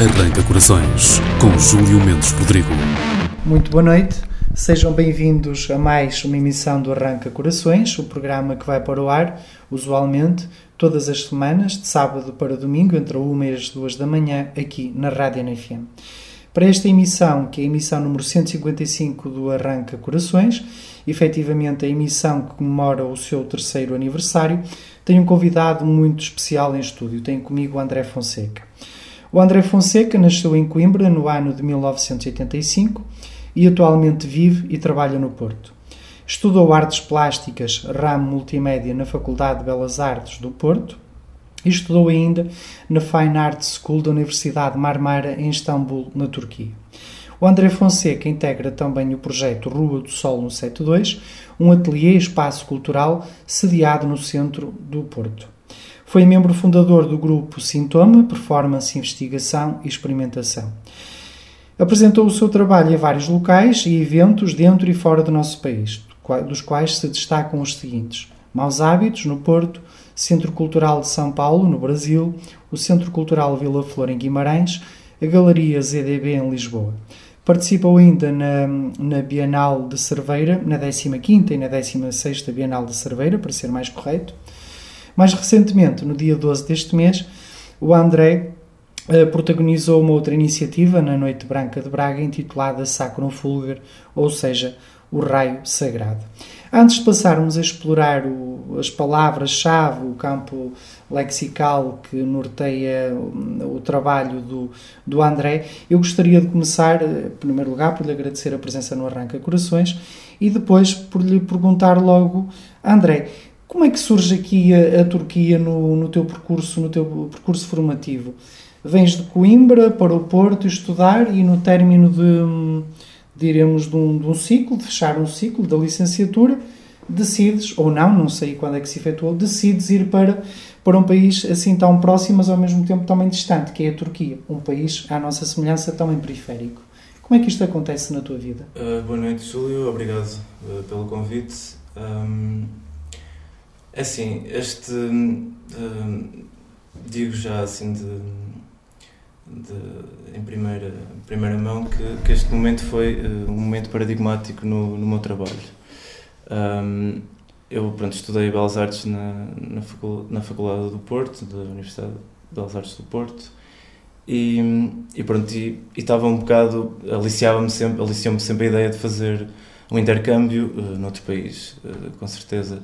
Arranca Corações, com Júlio Mendes Rodrigo. Muito boa noite, sejam bem-vindos a mais uma emissão do Arranca Corações, o programa que vai para o ar, usualmente, todas as semanas, de sábado para domingo, entre a 1 e as 2 da manhã, aqui na Rádio NFM. Para esta emissão, que é a emissão número 155 do Arranca Corações, efetivamente a emissão que comemora o seu 3º aniversário, tenho um convidado muito especial em estúdio. Tenho comigo o André Fonseca. O André Fonseca nasceu em Coimbra no ano de 1985 e atualmente vive e trabalha no Porto. Estudou Artes Plásticas, ramo Multimédia na Faculdade de Belas Artes do Porto e estudou ainda na Fine Arts School da Universidade Marmara em Istambul, na Turquia. O André Fonseca integra também o projeto Rua do Sol 172, um ateliê e espaço cultural sediado no centro do Porto. Foi membro fundador do grupo Sintoma, Performance, Investigação e Experimentação. Apresentou o seu trabalho em vários locais e eventos dentro e fora do nosso país, dos quais se destacam os seguintes: Maus Hábitos, no Porto, Centro Cultural de São Paulo, no Brasil, o Centro Cultural Vila Flor, em Guimarães, a Galeria ZDB, em Lisboa. Participou ainda na Bienal de Cerveira, na 15ª e na 16ª Bienal de Cerveira, para ser mais correto. Mais recentemente, no dia 12 deste mês, o André protagonizou uma outra iniciativa na Noite Branca de Braga, intitulada Sacrum Fulger, ou seja, o Raio Sagrado. Antes de passarmos a explorar as palavras-chave, o campo lexical que norteia o trabalho do André, eu gostaria de começar, em primeiro lugar, por lhe agradecer a presença no Arranca Corações e depois por lhe perguntar logo, André, como é que surge aqui a Turquia no teu percurso formativo? Vens de Coimbra para o Porto estudar e no término de um ciclo, de fechar um ciclo da licenciatura, decides, ou não sei quando é que se efetuou, decides ir para um país assim tão próximo, mas ao mesmo tempo também distante, que é a Turquia, um país, à nossa semelhança, também periférico. Como é que isto acontece na tua vida? Boa noite, Júlio. Obrigado pelo convite. Assim, digo já assim em primeira mão que este momento foi um momento paradigmático no meu trabalho. Eu estudei Belas Artes na Faculdade do Porto, da Universidade de Belas Artes do Porto, e estava um bocado, aliciou-me sempre a ideia de fazer um intercâmbio noutro país, com certeza.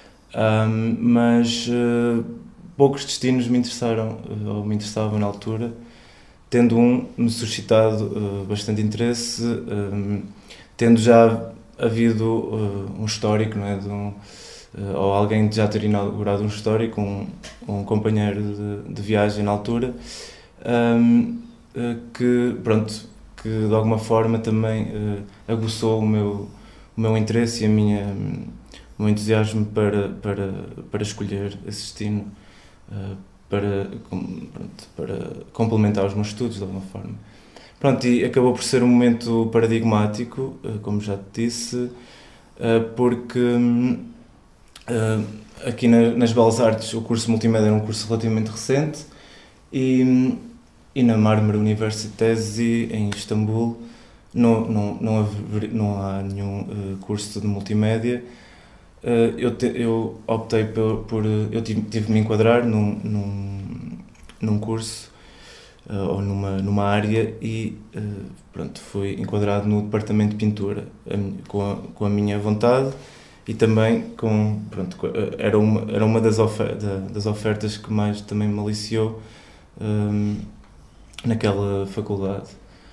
Mas poucos destinos me interessaram, ou me interessavam na altura, tendo me suscitado bastante interesse, tendo já havido um histórico, não é, ou alguém já ter inaugurado um histórico, um companheiro de viagem na altura, que de alguma forma também aguçou o meu interesse e o meu entusiasmo para escolher esse destino, para complementar os meus estudos de alguma forma. E acabou por ser um momento paradigmático, como já te disse, porque aqui nas Belas Artes o curso Multimédia é um curso relativamente recente e na Marmara University em Istambul não há nenhum curso de multimédia. Eu optei eu tive de me enquadrar num curso ou numa área e fui enquadrado no departamento de pintura com a minha vontade e também era uma das ofertas que mais também me aliciou naquela faculdade.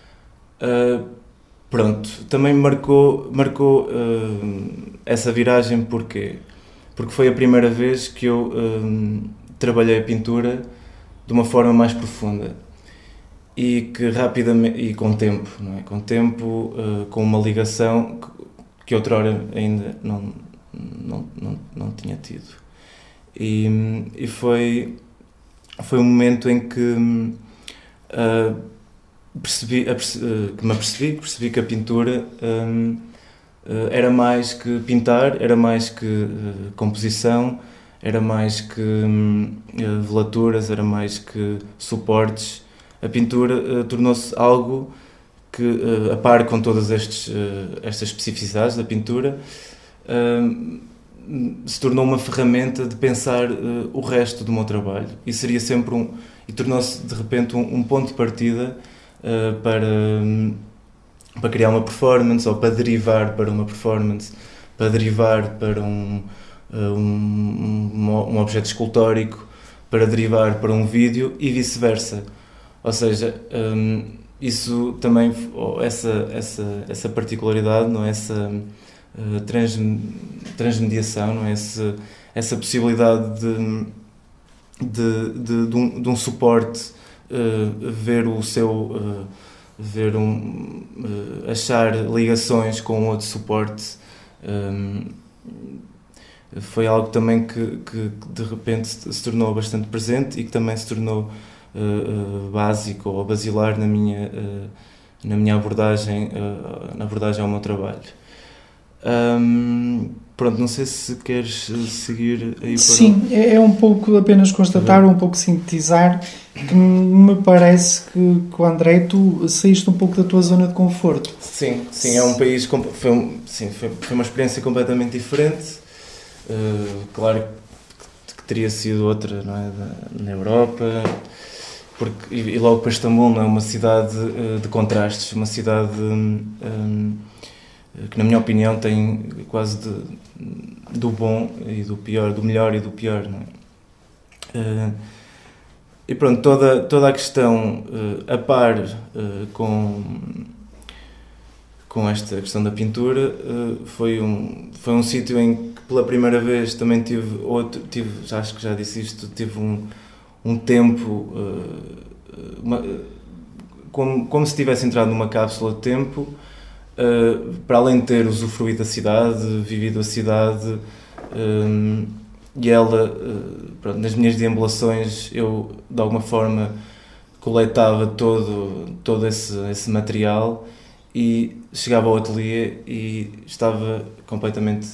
Também marcou essa viragem porque foi a primeira vez que eu trabalhei a pintura de uma forma mais profunda e que rapidamente, e com tempo, não é? Com tempo, com uma ligação que outrora ainda não tinha tido. E foi um momento em que percebi que a pintura era mais que pintar, era mais que composição, era mais que velaturas, era mais que suportes. a pintura tornou-se algo que, a par com todas estas especificidades da pintura, se tornou uma ferramenta de pensar o resto do meu trabalho, e seria sempre e tornou-se de repente um ponto de partida para criar uma performance, ou para derivar para uma performance, para derivar para um objeto escultórico, para derivar para um vídeo e vice-versa. Ou seja, isso também, essa particularidade, não é? Essa transmediação, não é? Essa possibilidade de um suporte achar ligações com outro suporte, foi algo também que de repente se tornou bastante presente e que também se tornou básico ou basilar na minha abordagem ao meu trabalho. Pronto, não sei se queres seguir aí para... Sim, é um pouco apenas constatar, um pouco sintetizar, que me parece que o André, tu saíste um pouco da tua zona de conforto. Sim, é um país... Foi uma experiência completamente diferente. Claro que teria sido outra, não é? Na Europa, e logo para Istambul, não é? Uma cidade de contrastes, uma cidade... que na minha opinião tem quase do bom e do pior, do melhor e do pior, não é? E pronto, toda a questão a par com esta questão da pintura foi um sítio em que pela primeira vez também acho que já disse isto, tive um tempo como se tivesse entrado numa cápsula de tempo. Para além de ter usufruído da cidade, vivido a cidade, e ela, pronto, nas minhas deambulações eu de alguma forma coletava todo esse material e chegava ao ateliê e estava completamente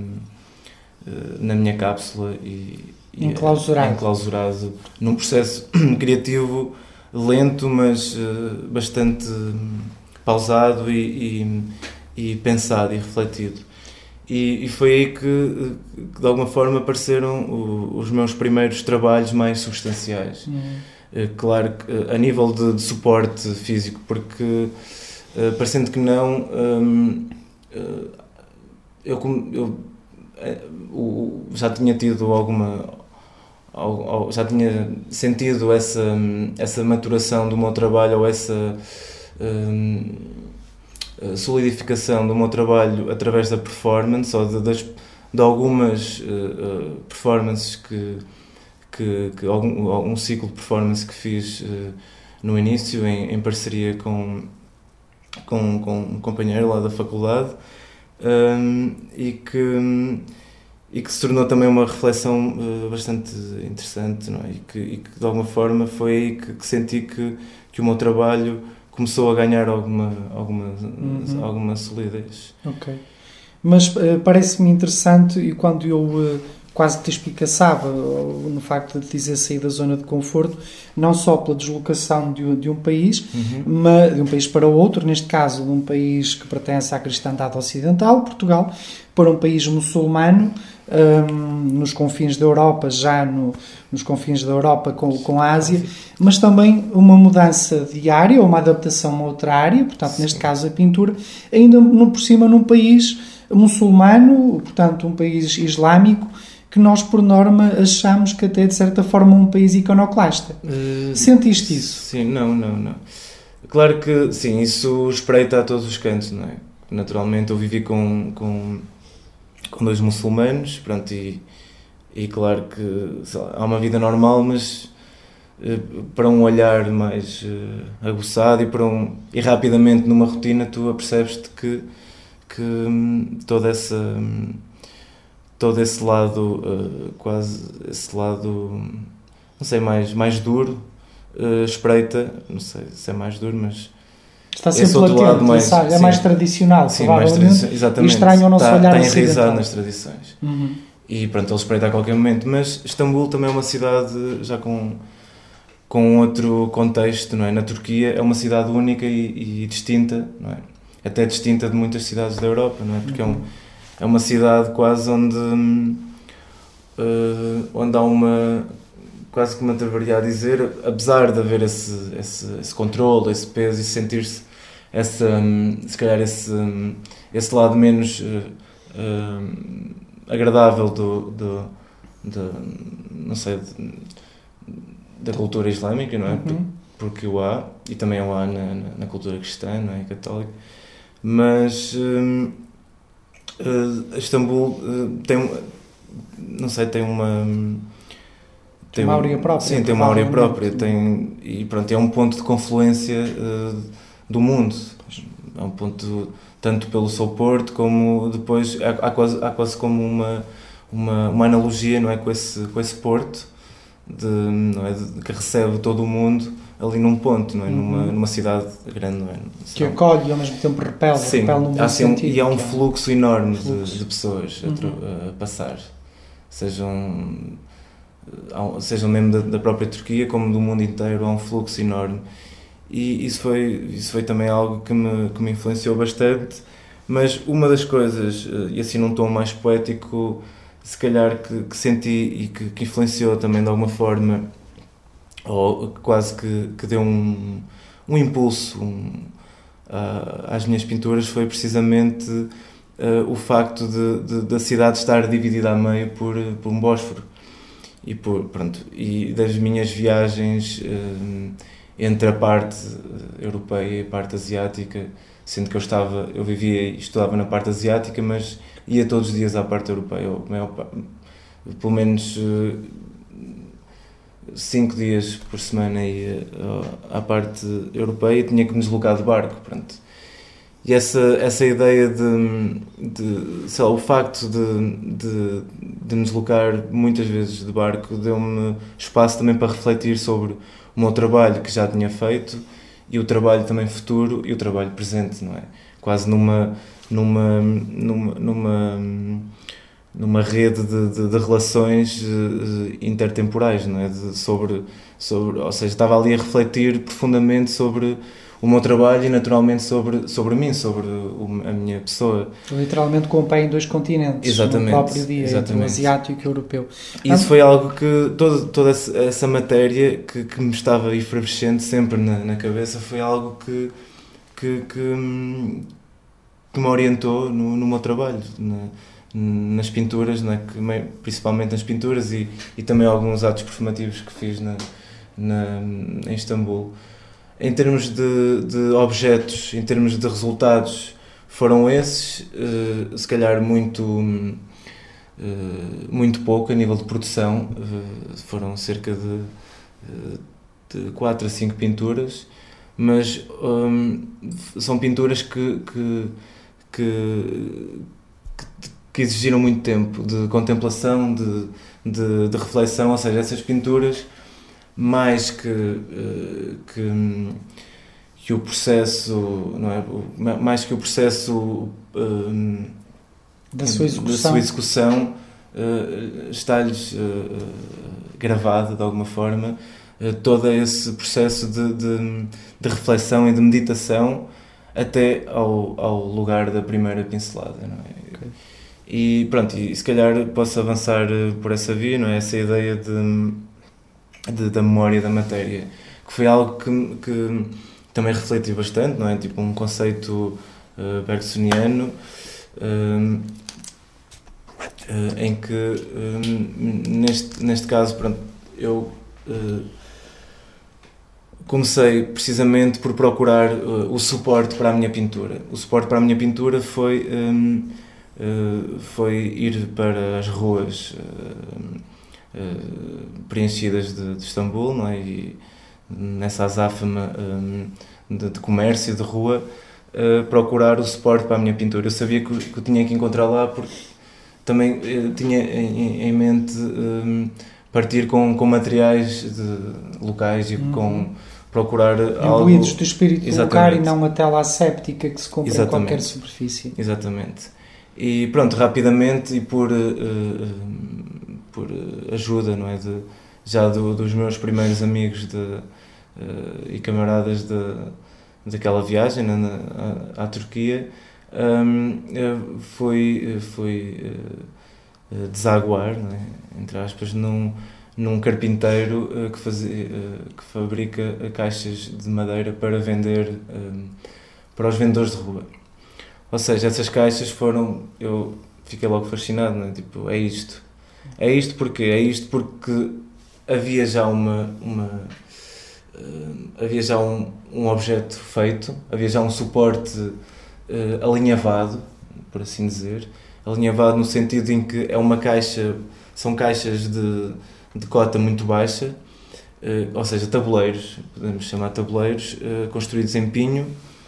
na minha cápsula e enclausurado num processo criativo lento, mas bastante pausado e pensado e refletido. E foi aí que de alguma forma apareceram os meus primeiros trabalhos mais substanciais. Claro que a nível de suporte físico, porque parecendo que não, eu já tinha tido já tinha sentido essa maturação do meu trabalho, ou essa solidificação do meu trabalho através da performance, ou de algumas performances algum ciclo de performance que fiz no início em parceria com um companheiro lá da faculdade, e que se tornou também uma reflexão bastante interessante, não é? E que de alguma forma foi aí que senti que o meu trabalho começou a ganhar alguma solidez. Ok. Mas parece-me interessante, e quando eu quase te espicaçava no facto de dizer sair da zona de conforto, não só pela deslocação de um país, mas de um país para outro, neste caso de um país que pertence à cristandade ocidental, Portugal, para um país muçulmano, nos confins da Europa, nos confins da Europa com a Ásia, mas também uma mudança de área, ou uma adaptação a uma outra área, portanto, neste caso a pintura, ainda por cima num país muçulmano, portanto, um país islâmico, que nós, por norma, achamos que até, de certa forma, um país iconoclasta. Sentiste isso? Sim, não. Claro que, sim, isso espreita a todos os cantos, não é? Naturalmente, eu vivi com dois muçulmanos, pronto, e claro que, sei lá, há uma vida normal, mas para um olhar mais aguçado e rapidamente numa rotina, tu apercebes-te que todo esse lado, quase esse lado, não sei, mais duro, espreita, não sei se é mais duro, mas está sempre latente, é mais tradicional, sim, mais tradicional, exatamente. E estranho o nosso olhar está enraizado nas tradições. E pronto, ele espreita a qualquer momento, mas Istambul também é uma cidade já com com outro contexto, não é? Na Turquia é uma cidade única e distinta, não é? Até distinta de muitas cidades da Europa, não é? Porque é uma cidade quase onde há uma, quase que me atreveria a dizer, apesar de haver esse controle, esse peso e sentir-se se calhar esse lado menos agradável não sei, da cultura islâmica, não é? Porque o há, e também o há na cultura cristã, não é? Católica, mas Istambul tem, não sei, tem uma áurea própria. Sim, tem uma áurea própria, e pronto, é um ponto de confluência do mundo, é um ponto tanto pelo seu porto como depois há quase como uma analogia, não é, com esse porto não é, que recebe todo o mundo ali num ponto, não é, numa cidade grande, não é, que acolhe e ao mesmo tempo repele. Sim, repele no bom sentido, e há um fluxo enorme de pessoas a passar, sejam mesmo da própria Turquia como do mundo inteiro. Há um fluxo enorme, e isso foi também algo que me influenciou bastante. Mas uma das coisas, e assim num tom mais poético, se calhar que senti e que influenciou também de alguma forma, ou quase que deu um impulso às minhas pinturas, foi precisamente o facto da cidade estar dividida a meio por um Bósforo. E das minhas viagens entre a parte europeia e a parte asiática, sendo que eu vivia e estudava na parte asiática, mas ia todos os dias à parte europeia, pelo menos 5 dias por semana ia à parte europeia, e tinha que me deslocar de barco, pronto. E essa ideia sei lá, o facto de me deslocar muitas vezes de barco deu-me espaço também para refletir sobre o meu trabalho que já tinha feito, e o trabalho também futuro e o trabalho presente, não é? Quase numa rede de relações intertemporais, não é? Ou seja, estava ali a refletir profundamente sobre o meu trabalho e naturalmente sobre mim, sobre a minha pessoa. Literalmente com o pé em 2 continentes. Exatamente, no próprio dia, exatamente. Entre o asiático e o europeu. Isso foi algo que toda essa matéria que me estava efervescente sempre na cabeça, foi algo que me orientou no meu trabalho, nas pinturas, não é? Principalmente nas pinturas e também alguns atos performativos que fiz em Istambul. Em termos de objetos, em termos de resultados, foram esses, se calhar muito pouco a nível de produção, foram cerca de 4 a 5 pinturas, mas são pinturas que exigiram muito tempo de contemplação, de reflexão, ou seja, essas pinturas, mais que o processo, não é? Mais que o processo da sua execução está-lhes gravado de alguma forma todo esse processo de reflexão e de meditação até ao lugar da primeira pincelada, não é? Okay. E pronto, e se calhar posso avançar por essa via, não é? Essa ideia da memória da matéria, que foi algo que também refleti bastante, não é? Tipo um conceito bergsoniano, em que neste caso, pronto, eu comecei precisamente por procurar o suporte para a minha pintura. O suporte para a minha pintura foi ir para as ruas preenchidas de Istambul, não é? E nessa azáfama de comércio de rua, procurar o suporte para a minha pintura. Eu sabia que eu tinha que encontrar lá, porque também tinha em mente partir com materiais locais e com procurar algo... Imbuídos do espírito do lugar e não a tela asséptica que se compra em qualquer superfície. Exatamente. E pronto, rapidamente e por ajuda, não é, já dos meus primeiros amigos e camaradas daquela viagem à Turquia, foi desaguar, não é? Entre aspas, num carpinteiro que fabrica caixas de madeira para vender para os vendedores de rua. Ou seja, essas caixas eu fiquei logo fascinado, não é? Tipo, é isto. É isto porquê? É isto porque havia já havia já um objeto feito, havia já um suporte alinhavado, por assim dizer. Alinhavado no sentido em que são caixas de cota muito baixa, ou seja, tabuleiros, podemos chamar tabuleiros, construídos em pinho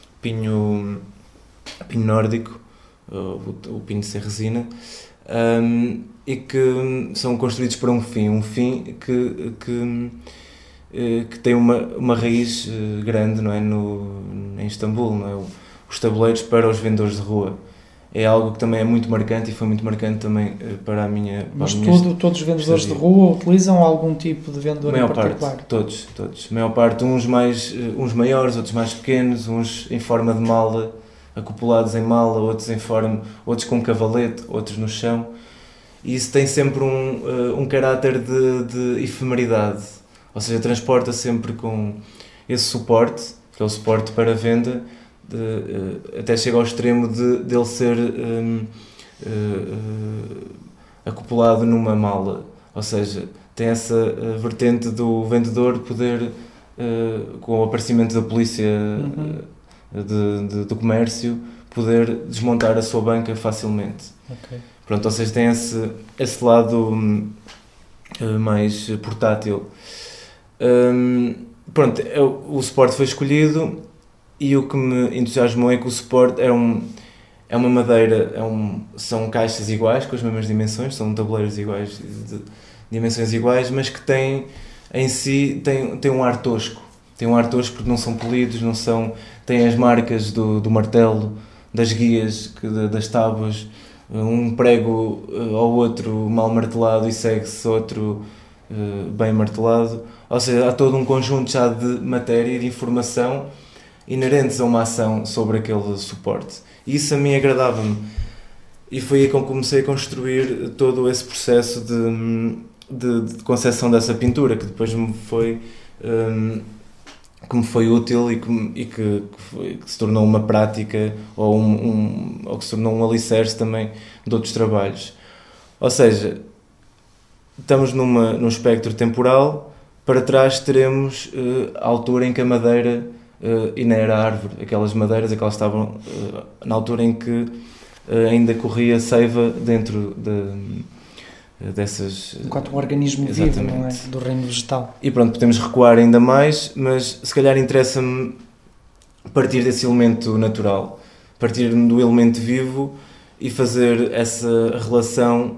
nórdico, o pinho sem resina, e que são construídos para um fim que tem uma raiz grande, não é? Em Istambul, não é? Os tabuleiros para os vendedores de rua. É algo que também é muito marcante e foi muito marcante também para a minha... Mas todos os vendedores de rua utilizam algum tipo de vendedor em particular? Todos. A maior parte, uns maiores, outros mais pequenos, uns em forma de mala, acoplados em mala, outros com cavalete, outros no chão. E isso tem sempre um caráter de efemeridade, ou seja, transporta sempre com esse suporte, que é o suporte para venda, até chega ao extremo dele ser acoplado numa mala, ou seja, tem essa vertente do vendedor poder, com o aparecimento da polícia do comércio, poder desmontar a sua banca facilmente. Okay. Pronto, ou seja, tem esse lado mais portátil. Pronto, o suporte foi escolhido e o que me entusiasmou é que o suporte é uma madeira, são caixas iguais, com as mesmas dimensões, são tabuleiros iguais, de dimensões iguais, mas que tem um ar tosco. Tem um ar tosco porque não são polidos, têm as marcas do martelo, das guias, das tábuas, um prego ao outro mal martelado e segue-se outro bem martelado. Ou seja, há todo um conjunto já de matéria e de informação inerentes a uma ação sobre aquele suporte. E isso a mim agradava-me. E foi aí que eu comecei a construir todo esse processo de concepção dessa pintura, que depois me foi útil e que se tornou uma prática ou que se tornou um alicerce também de outros trabalhos. Ou seja, estamos num espectro temporal, para trás teremos a altura em que a madeira ainda era árvore, aquelas madeiras que estavam na altura em que ainda corria seiva dentro dessas... Enquanto um organismo vivo, não é? Do reino vegetal. E pronto, podemos recuar ainda mais, mas se calhar interessa-me partir desse elemento natural, partir do elemento vivo e fazer essa relação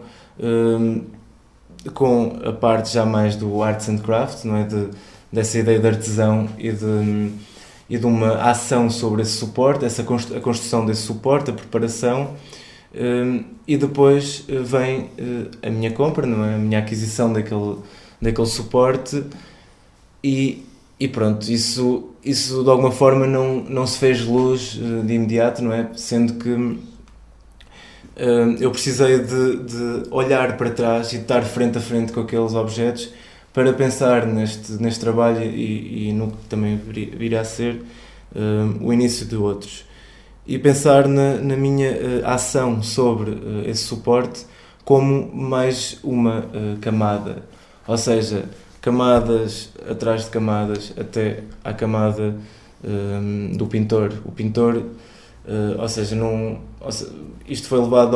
com a parte já mais do arts and crafts, não é? Dessa ideia de artesão e de uma ação sobre esse suporte, a construção desse suporte, a preparação, e depois vem a minha compra, não é? A minha aquisição daquele suporte e pronto, isso de alguma forma não se fez luz de imediato, não é? Sendo que eu precisei de olhar para trás e de estar frente a frente com aqueles objetos para pensar neste trabalho e no que também virá a ser o início de outros. E pensar na minha ação sobre esse suporte como mais uma camada. Ou seja, camadas atrás de camadas até à camada do pintor. O pintor, ou seja, isto foi levado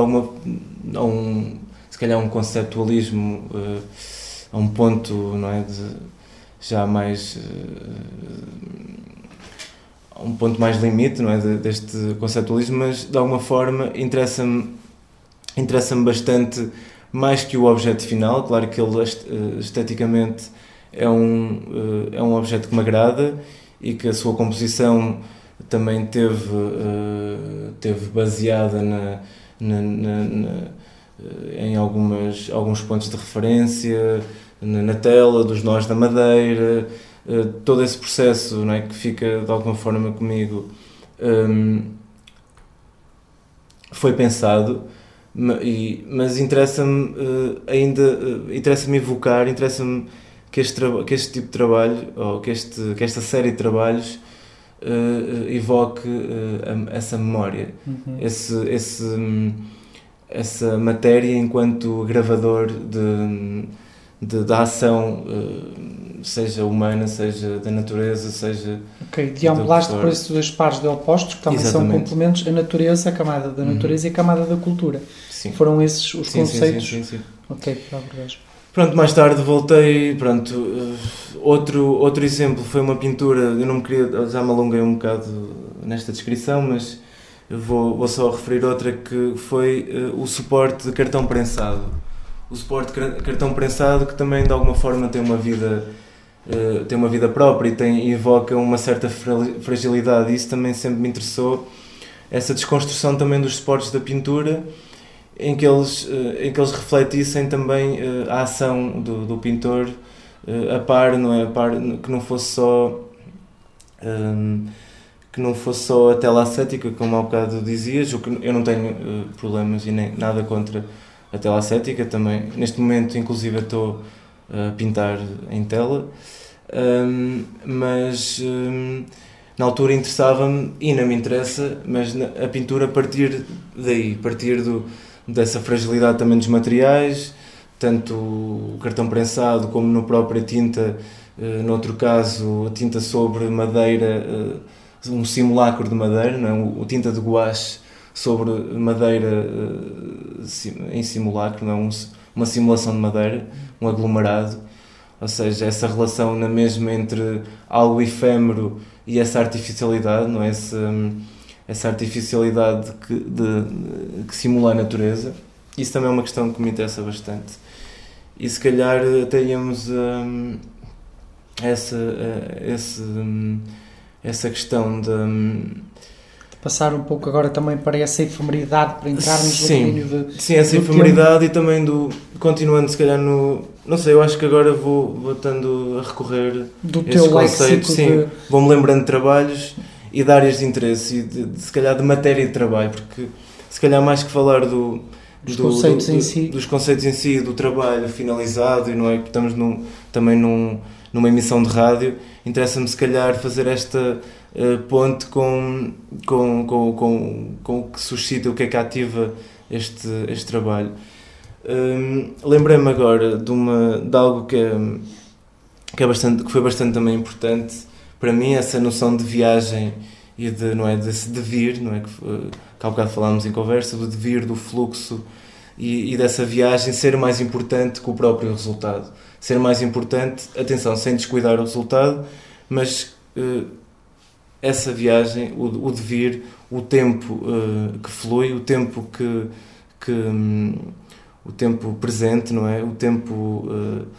se calhar um conceptualismo, a um ponto, não é, já mais um ponto mais limite, não é, deste conceptualismo, mas de alguma forma interessa-me bastante mais que o objeto final. Claro que ele esteticamente é um objeto que me agrada e que a sua composição também teve baseada em alguns pontos de referência, na tela, dos nós da madeira, todo esse processo, não é, que fica de alguma forma comigo, foi pensado, mas interessa-me interessa-me evocar, interessa-me que este tipo de trabalho, ou que esta série de trabalhos evoque essa memória, essa matéria enquanto gravador da ação, seja humana, seja da natureza, seja... Ok, deambulaste por esses dois pares de opostos, que também são complementos, a natureza, a camada da natureza e a camada da cultura. Sim. Foram esses os conceitos? Sim. Ok, para a verdade. Pronto, mais tarde voltei, outro exemplo foi uma pintura, eu não me queria, já me alonguei um bocado nesta descrição, mas eu vou só referir outra, que foi o suporte de cartão prensado. O suporte de cartão prensado, que também de alguma forma tem uma vida própria e evoca uma certa fragilidade, e isso também sempre me interessou, essa desconstrução também dos suportes da pintura, em que eles refletissem também a ação do pintor a par, não é? Que não fosse só a tela ascética, como há bocado dizias. Eu não tenho problemas e nem nada contra a tela ascética também. Neste momento, inclusive, estou a pintar em tela, mas na altura interessava-me, e ainda me interessa, mas a pintura a partir daí, dessa fragilidade também dos materiais, tanto o cartão prensado como na própria tinta, noutro caso a tinta sobre madeira, um simulacro de madeira, não é? Tinta de gouache sobre madeira em simulacro, não é? Uma simulação de madeira, um aglomerado, ou seja, essa relação na mesma entre algo efêmero e essa artificialidade, não é? Essa artificialidade que simula a natureza. Isso também é uma questão que me interessa bastante. E se calhar até íamos essa questão de passar um pouco agora também para essa efemeridade, para entrarmos no domínio Sim, essa efemeridade tempo. E também continuando se calhar não sei, eu acho que agora vou estando a recorrer do a esses conceitos, sim, vou-me lembrando de trabalhos e de áreas de interesse e se calhar de matéria de trabalho, porque se calhar mais que falar dos conceitos em si, do trabalho finalizado, e não é que estamos também numa emissão de rádio, interessa-me se calhar fazer esta ponte com o que suscita, o que é que ativa este trabalho. Lembrei-me agora de algo que foi bastante também importante para mim, essa noção de viagem e desse devir, não é? Que há bocado falámos em conversa, do devir, do fluxo e dessa viagem ser mais importante que o próprio resultado. Ser mais importante, atenção, sem descuidar o resultado, mas essa viagem, o devir, o tempo que flui, o tempo o tempo presente, não é? O tempo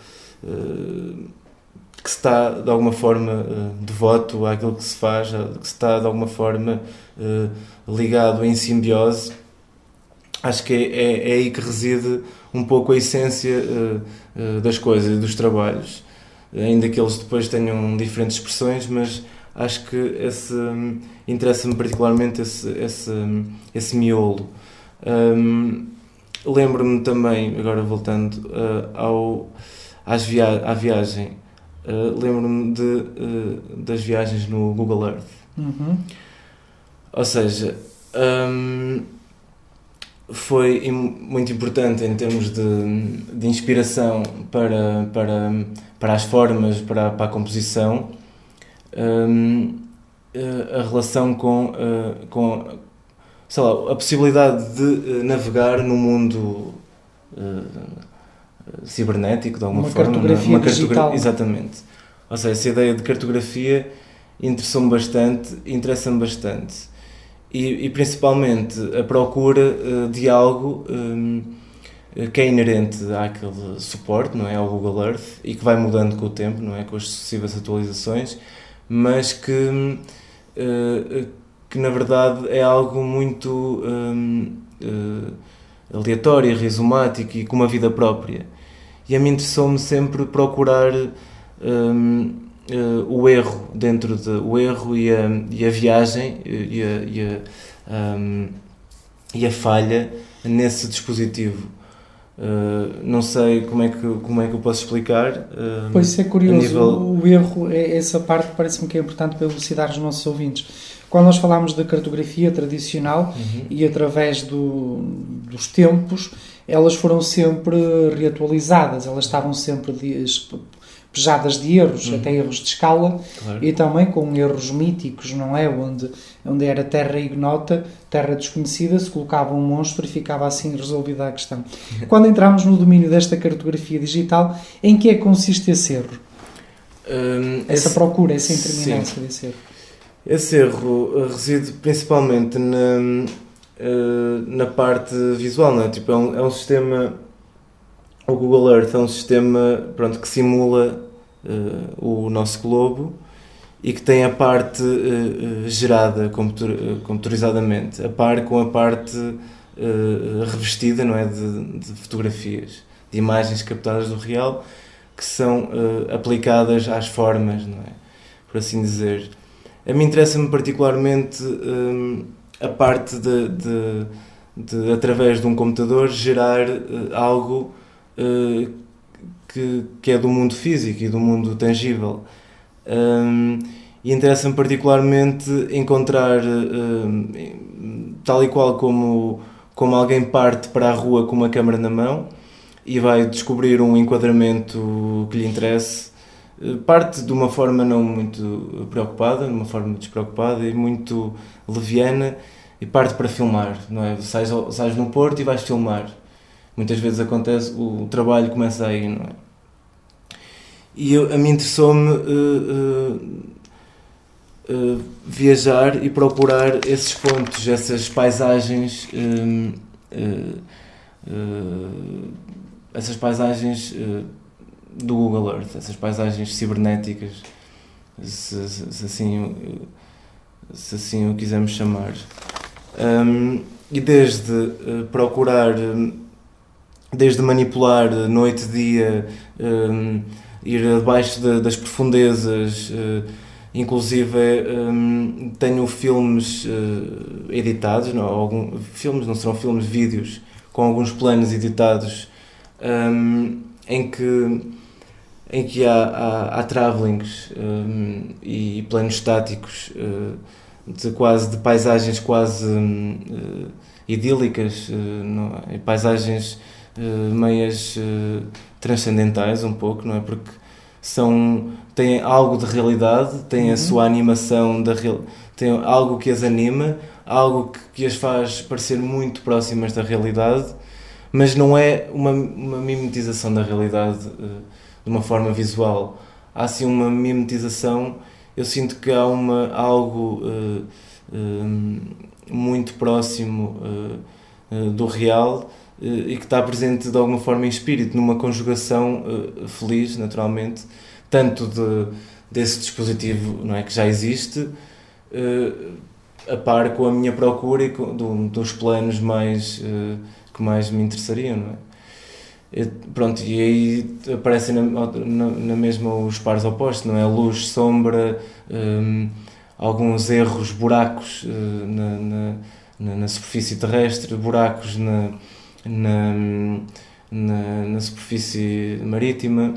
que se está de alguma forma devoto àquilo que se faz, que se está de alguma forma ligado em simbiose. Acho que é aí que reside um pouco a essência das coisas e dos trabalhos, ainda que eles depois tenham diferentes expressões, mas acho que interessa-me particularmente esse miolo. Lembro-me também, agora voltando à viagem, lembro-me das viagens no Google Earth. Uhum. Ou seja, foi muito importante em termos de inspiração para as formas, para a composição, a relação com sei lá, a possibilidade de navegar no mundo cibernético, de alguma forma. Cartografia digital. Exatamente. Ou seja, essa ideia de cartografia interessou-me bastante, interessa-me bastante. E principalmente a procura de algo que é inerente àquele suporte, não é? Ao Google Earth, e que vai mudando com o tempo, não é? Com as sucessivas atualizações, mas que na verdade é algo muito aleatório, rizomático e com uma vida própria. e a mim interessou-me sempre procurar o erro o erro e a viagem e a falha nesse dispositivo. Não sei como é que eu posso explicar. Pois isso é curioso, nível... o erro, essa parte parece-me que é importante para elucidar os nossos ouvintes. Quando nós falamos da cartografia tradicional e através dos tempos, elas foram sempre reatualizadas, elas estavam sempre pejadas de erros, até erros de escala, claro. E também com erros míticos, não é? Onde era terra ignota, terra desconhecida, se colocava um monstro e ficava assim resolvida a questão. Quando entramos no domínio desta cartografia digital, em que é que consiste esse erro? Essa procura, essa interminância desse erro? Esse erro reside principalmente na parte visual, não é? Tipo, é um sistema... O Google Earth é um sistema, pronto, que simula o nosso globo e que tem a parte gerada computadorizadamente, a par com a parte revestida, não é, de fotografias, de imagens captadas do real, que são aplicadas às formas, não é, por assim dizer. A mim interessa-me particularmente a parte de através de um computador, gerar algo que é do mundo físico e do mundo tangível. E interessa-me particularmente encontrar, tal e qual como alguém parte para a rua com uma câmera na mão e vai descobrir um enquadramento que lhe interesse, parte de uma forma não muito preocupada, de uma forma despreocupada e muito leviana, e parte para filmar, não é? Sais no Porto e vais filmar. Muitas vezes acontece, o trabalho começa aí, não é? E a mim interessou-me viajar e procurar esses pontos, essas paisagens, do Google Earth, essas paisagens cibernéticas, se assim o quisermos chamar. E desde procurar... Desde manipular noite e dia, ir abaixo das profundezas, inclusive tenho filmes editados, filmes não serão filmes, vídeos, com alguns planos editados, em que há travelings e planos estáticos de paisagens quase idílicas, paisagens meias transcendentais um pouco, não é? Porque têm algo de realidade, têm a sua animação, têm algo que as anima, algo que as faz parecer muito próximas da realidade, mas não é uma mimetização da realidade de uma forma visual. Há assim uma mimetização, eu sinto que há algo muito próximo do real, e que está presente de alguma forma em espírito, numa conjugação feliz, naturalmente, tanto desse dispositivo, não é, que já existe, a par com a minha procura e dos planos que mais me interessariam, não é? Pronto, e aí aparecem na mesma os pares opostos, não é? Luz, sombra, alguns erros, buracos na superfície terrestre, buracos na superfície marítima,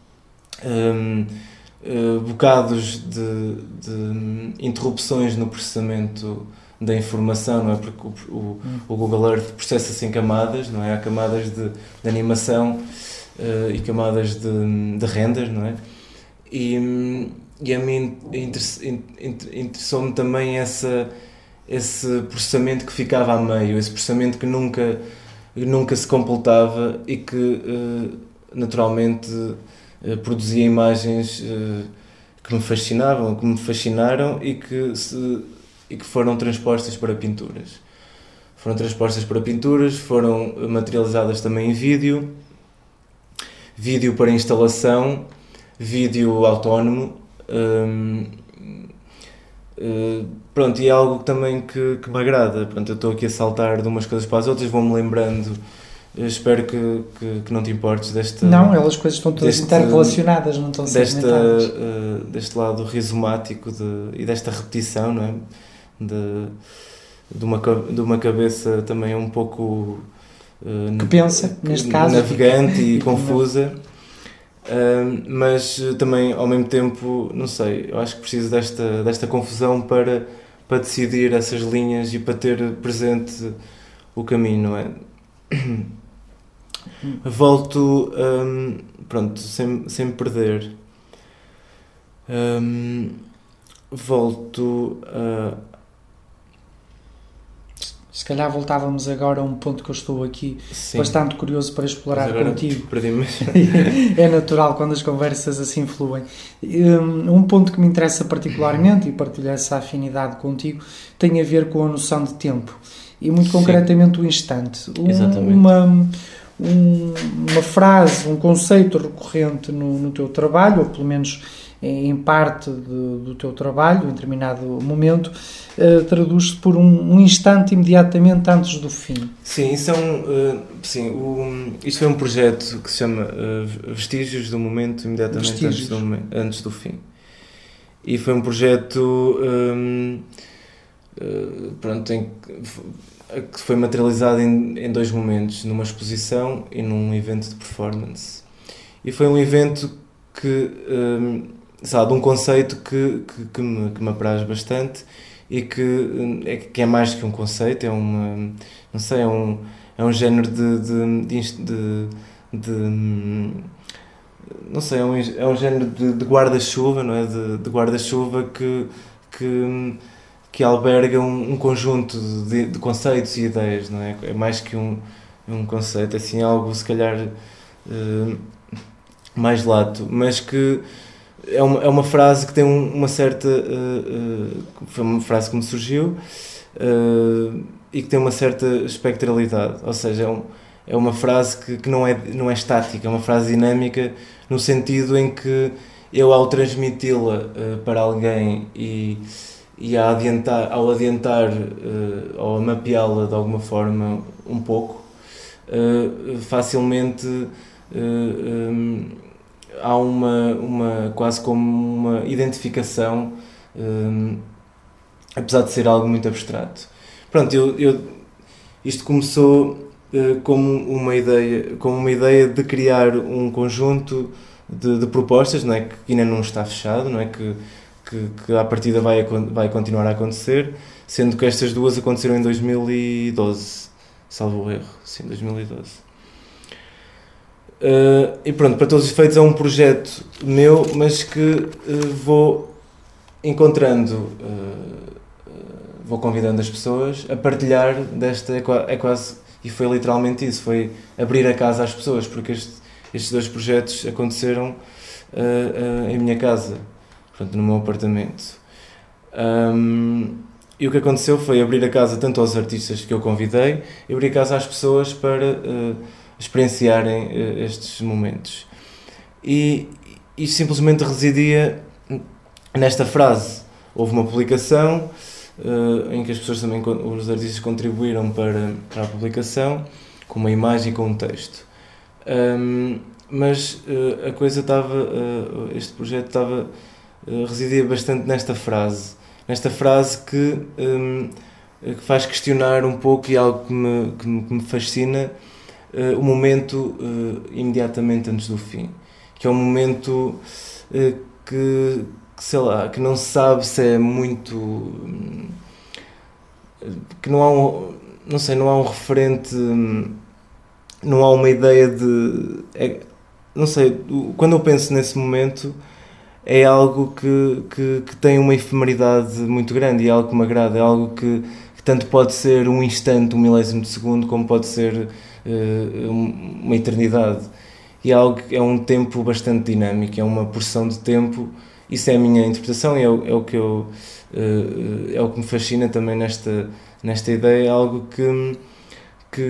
bocados de interrupções no processamento da informação, não é? Porque o Google Earth processa-se em camadas, não é? Há camadas de animação e camadas de render, não é? E a mim interessou-me também esse processamento que ficava a meio, esse processamento que nunca se completava e que naturalmente produzia imagens que me fascinaram e que foram transpostas para pinturas. Foram materializadas também em vídeo para instalação, vídeo autónomo. Pronto, e é algo também que me agrada. Pronto, eu estou aqui a saltar de umas coisas para as outras, vou-me lembrando Eu espero que não te importes desta... Não, elas coisas estão todas interrelacionadas, não estão segmentadas. Deste lado rizomático e desta repetição, não é? De uma cabeça também um pouco... que pensa, neste caso. Navegante e confusa. Mas também, ao mesmo tempo, não sei, eu acho que preciso desta confusão para decidir essas linhas e para ter presente o caminho, não é? Volto, pronto, sem me perder. Volto a... Se calhar voltávamos agora a um ponto que eu estou aqui Sim. bastante curioso para explorar contigo. É natural quando as conversas assim fluem. Um ponto que me interessa particularmente, e partilhar essa afinidade contigo, tem a ver com a noção de tempo. E muito concretamente o instante. Uma frase, um conceito recorrente no teu trabalho, ou pelo menos em parte do teu trabalho, em determinado momento, traduz-se por um instante imediatamente antes do fim. Sim, isso é isto foi um projeto que se chama Vestígios do Momento imediatamente antes do fim. E foi um projeto que foi materializado em 2 momentos, numa exposição e num evento de performance. E foi um evento que, de um conceito que me apraz bastante e que é mais que um conceito, é um género é um género de guarda-chuva, não é? De guarda-chuva que alberga um conjunto de conceitos e ideias, não é? É mais que um conceito, assim, algo se calhar mais lato, mas que é uma frase que tem uma certa... foi uma frase que me surgiu e que tem uma certa espectralidade, ou seja, é uma frase que não é estática, é uma frase dinâmica no sentido em que eu, ao transmiti-la para alguém ao adiantar ou mapeá-la de alguma forma um pouco, facilmente há quase como uma identificação, apesar de ser algo muito abstrato. Pronto, isto começou como uma ideia de criar um conjunto de propostas, não é, que ainda não está fechado, não é, que à partida vai continuar a acontecer, sendo que estas 2 aconteceram em 2012, salvo erro, sim, 2012. E pronto, para todos os efeitos é um projeto meu, mas que vou encontrando, vou convidando as pessoas a partilhar desta, e foi literalmente isso, foi abrir a casa às pessoas, porque estes 2 projetos aconteceram em minha casa, portanto, no meu apartamento. E o que aconteceu foi abrir a casa tanto aos artistas que eu convidei, e abrir a casa às pessoas para experienciarem estes momentos. E simplesmente residia nesta frase. Houve uma publicação em que as pessoas também, os artistas, contribuíram para a publicação, com uma imagem e com um texto. Mas a coisa este projeto residia bastante nesta frase que faz questionar um pouco, e algo que me fascina, o momento imediatamente antes do fim, que é um momento que não se sabe se é muito, que não há um referente, não há uma ideia não sei, quando eu penso nesse momento é algo que tem uma efemeridade muito grande, e é algo que me agrada, é algo que tanto pode ser um instante, um milésimo de segundo, como pode ser uma eternidade. E é um tempo bastante dinâmico, é uma porção de tempo. Isso é a minha interpretação, e é o que me fascina também nesta ideia, é algo que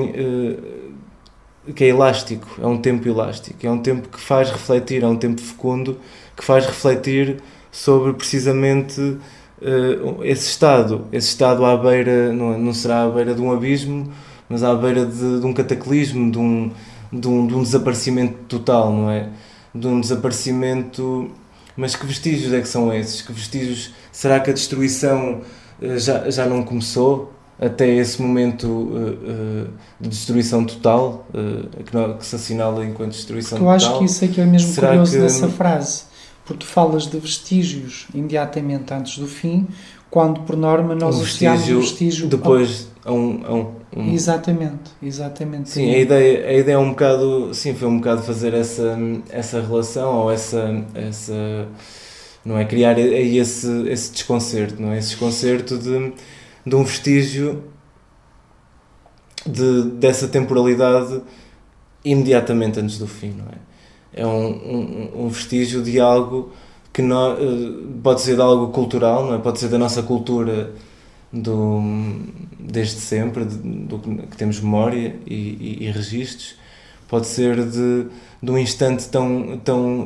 é elástico, é um tempo elástico, é um tempo que faz refletir, é um tempo fecundo, que faz refletir sobre precisamente esse estado à beira, não será à beira de um abismo, mas à beira de um cataclismo, de um desaparecimento total, não é? De um desaparecimento... Mas que vestígios é que são esses? Que vestígios... Será que a destruição já não começou até esse momento de destruição total, que se assinala enquanto destruição total? Eu total? acho que isso é que é mesmo curioso nessa frase, porque tu falas de vestígios imediatamente antes do fim, quando por norma nós associamos o vestígio depois Exatamente. Sim, a ideia é um bocado, sim, foi um bocado fazer essa relação, ou essa não é, criar aí esse desconcerto, não é? Esse desconcerto de um vestígio dessa temporalidade imediatamente antes do fim, não é? É um vestígio de algo que pode ser de algo cultural, não é? Pode ser da nossa cultura desde sempre, que temos memória e registros, pode ser de um instante tão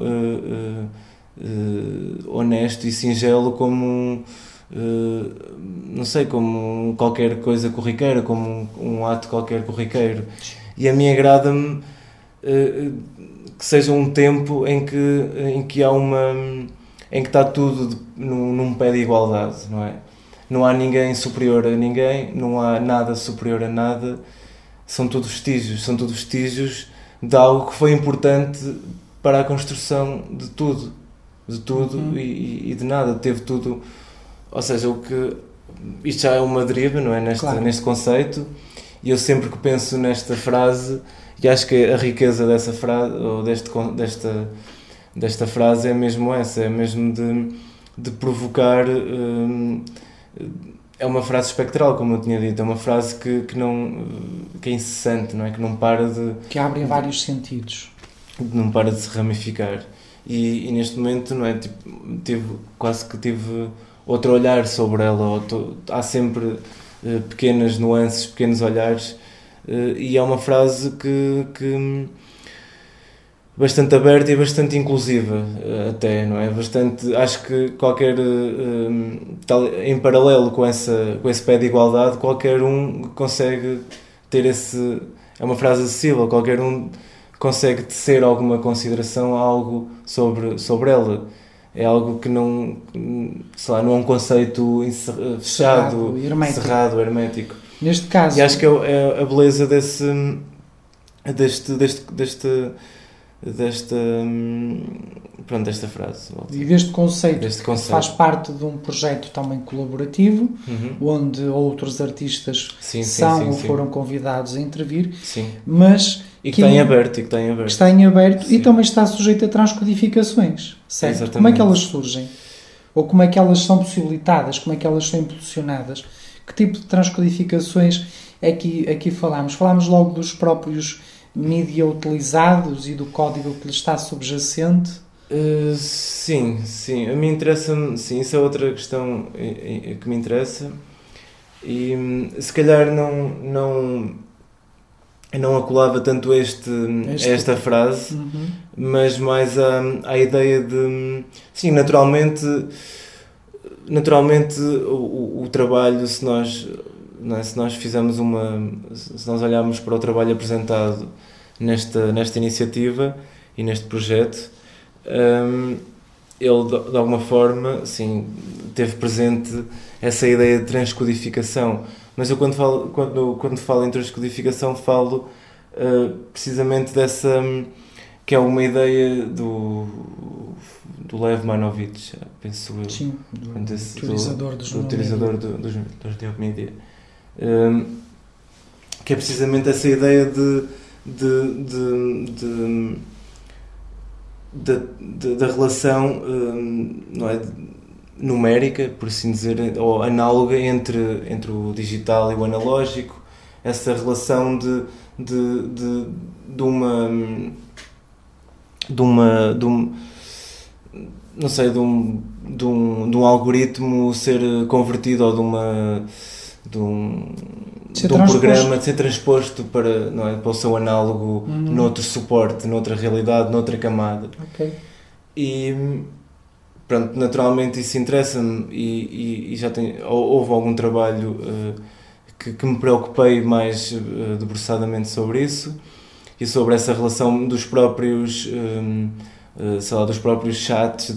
honesto e singelo como não sei, como qualquer coisa corriqueira, como um ato qualquer corriqueiro. E a mim agrada-me que seja um tempo em que há em que está tudo num pé de igualdade, não é? Não há ninguém superior a ninguém, não há nada superior a nada, são tudo vestígios de algo que foi importante para a construção de tudo e de nada, teve tudo, ou seja, isto já é uma deriva, não é? Neste conceito, e eu sempre que penso nesta frase, e acho que a riqueza dessa frase, ou desta frase é mesmo essa, é mesmo de provocar. É uma frase espectral, como eu tinha dito, é uma frase que é incessante, não é? Que não para que abre em vários sentidos, não para de se ramificar, e neste momento, não é? Quase que tive outro olhar sobre ela, há sempre pequenas nuances, pequenos olhares, e é uma frase que bastante aberta e bastante inclusiva, até, não é? Acho que em paralelo com esse pé de igualdade, qualquer um consegue ter é uma frase acessível, qualquer um consegue tecer alguma consideração a algo sobre ela. É algo que não é um conceito fechado, cerrado, hermético. Neste caso... E acho que é a beleza desta frase. E deste conceito faz parte de um projeto também colaborativo, onde outros artistas foram convidados a intervir, mas que está em aberto. E também está sujeito a transcodificações, certo? Exatamente. Como é que elas surgem? Ou como é que elas são possibilitadas? Como é que elas são impulsionadas? Que tipo de transcodificações aqui falamos? Falamos logo dos próprios mídia utilizados e do código que lhe está subjacente? Sim. A mim interessa-me, sim, isso é outra questão que me interessa, e se calhar não acolava tanto esta frase, mas mais a ideia de... Sim, naturalmente o trabalho, se nós fizermos se nós olharmos para o trabalho apresentado nesta iniciativa e neste projeto, ele de alguma forma, sim, teve presente essa ideia de transcodificação, mas eu quando falo em transcodificação falo precisamente dessa, que é uma ideia do Lev Manovich, penso eu. Sim, do utilizador dos new media. Que é precisamente essa ideia da relação, não é, numérica, por assim dizer, ou análoga entre o digital e o analógico, essa relação de um algoritmo ser convertido, ou de um programa de ser transposto para, não é, para o seu análogo noutro suporte, noutra realidade, noutra camada. Okay. E pronto, naturalmente isso interessa-me, e já houve algum trabalho que me preocupei mais debruçadamente sobre isso e sobre essa relação dos próprios, sei lá, dos próprios chats,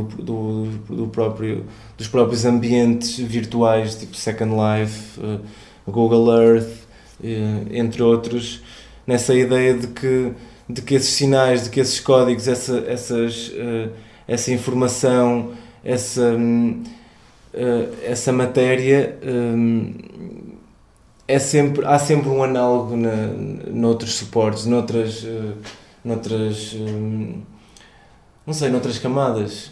dos próprios ambientes virtuais, tipo Second Life, Google Earth, entre outros, nessa ideia de que esses sinais, de que esses códigos, essa informação, essa matéria, há sempre um análogo noutros suportes, noutras camadas.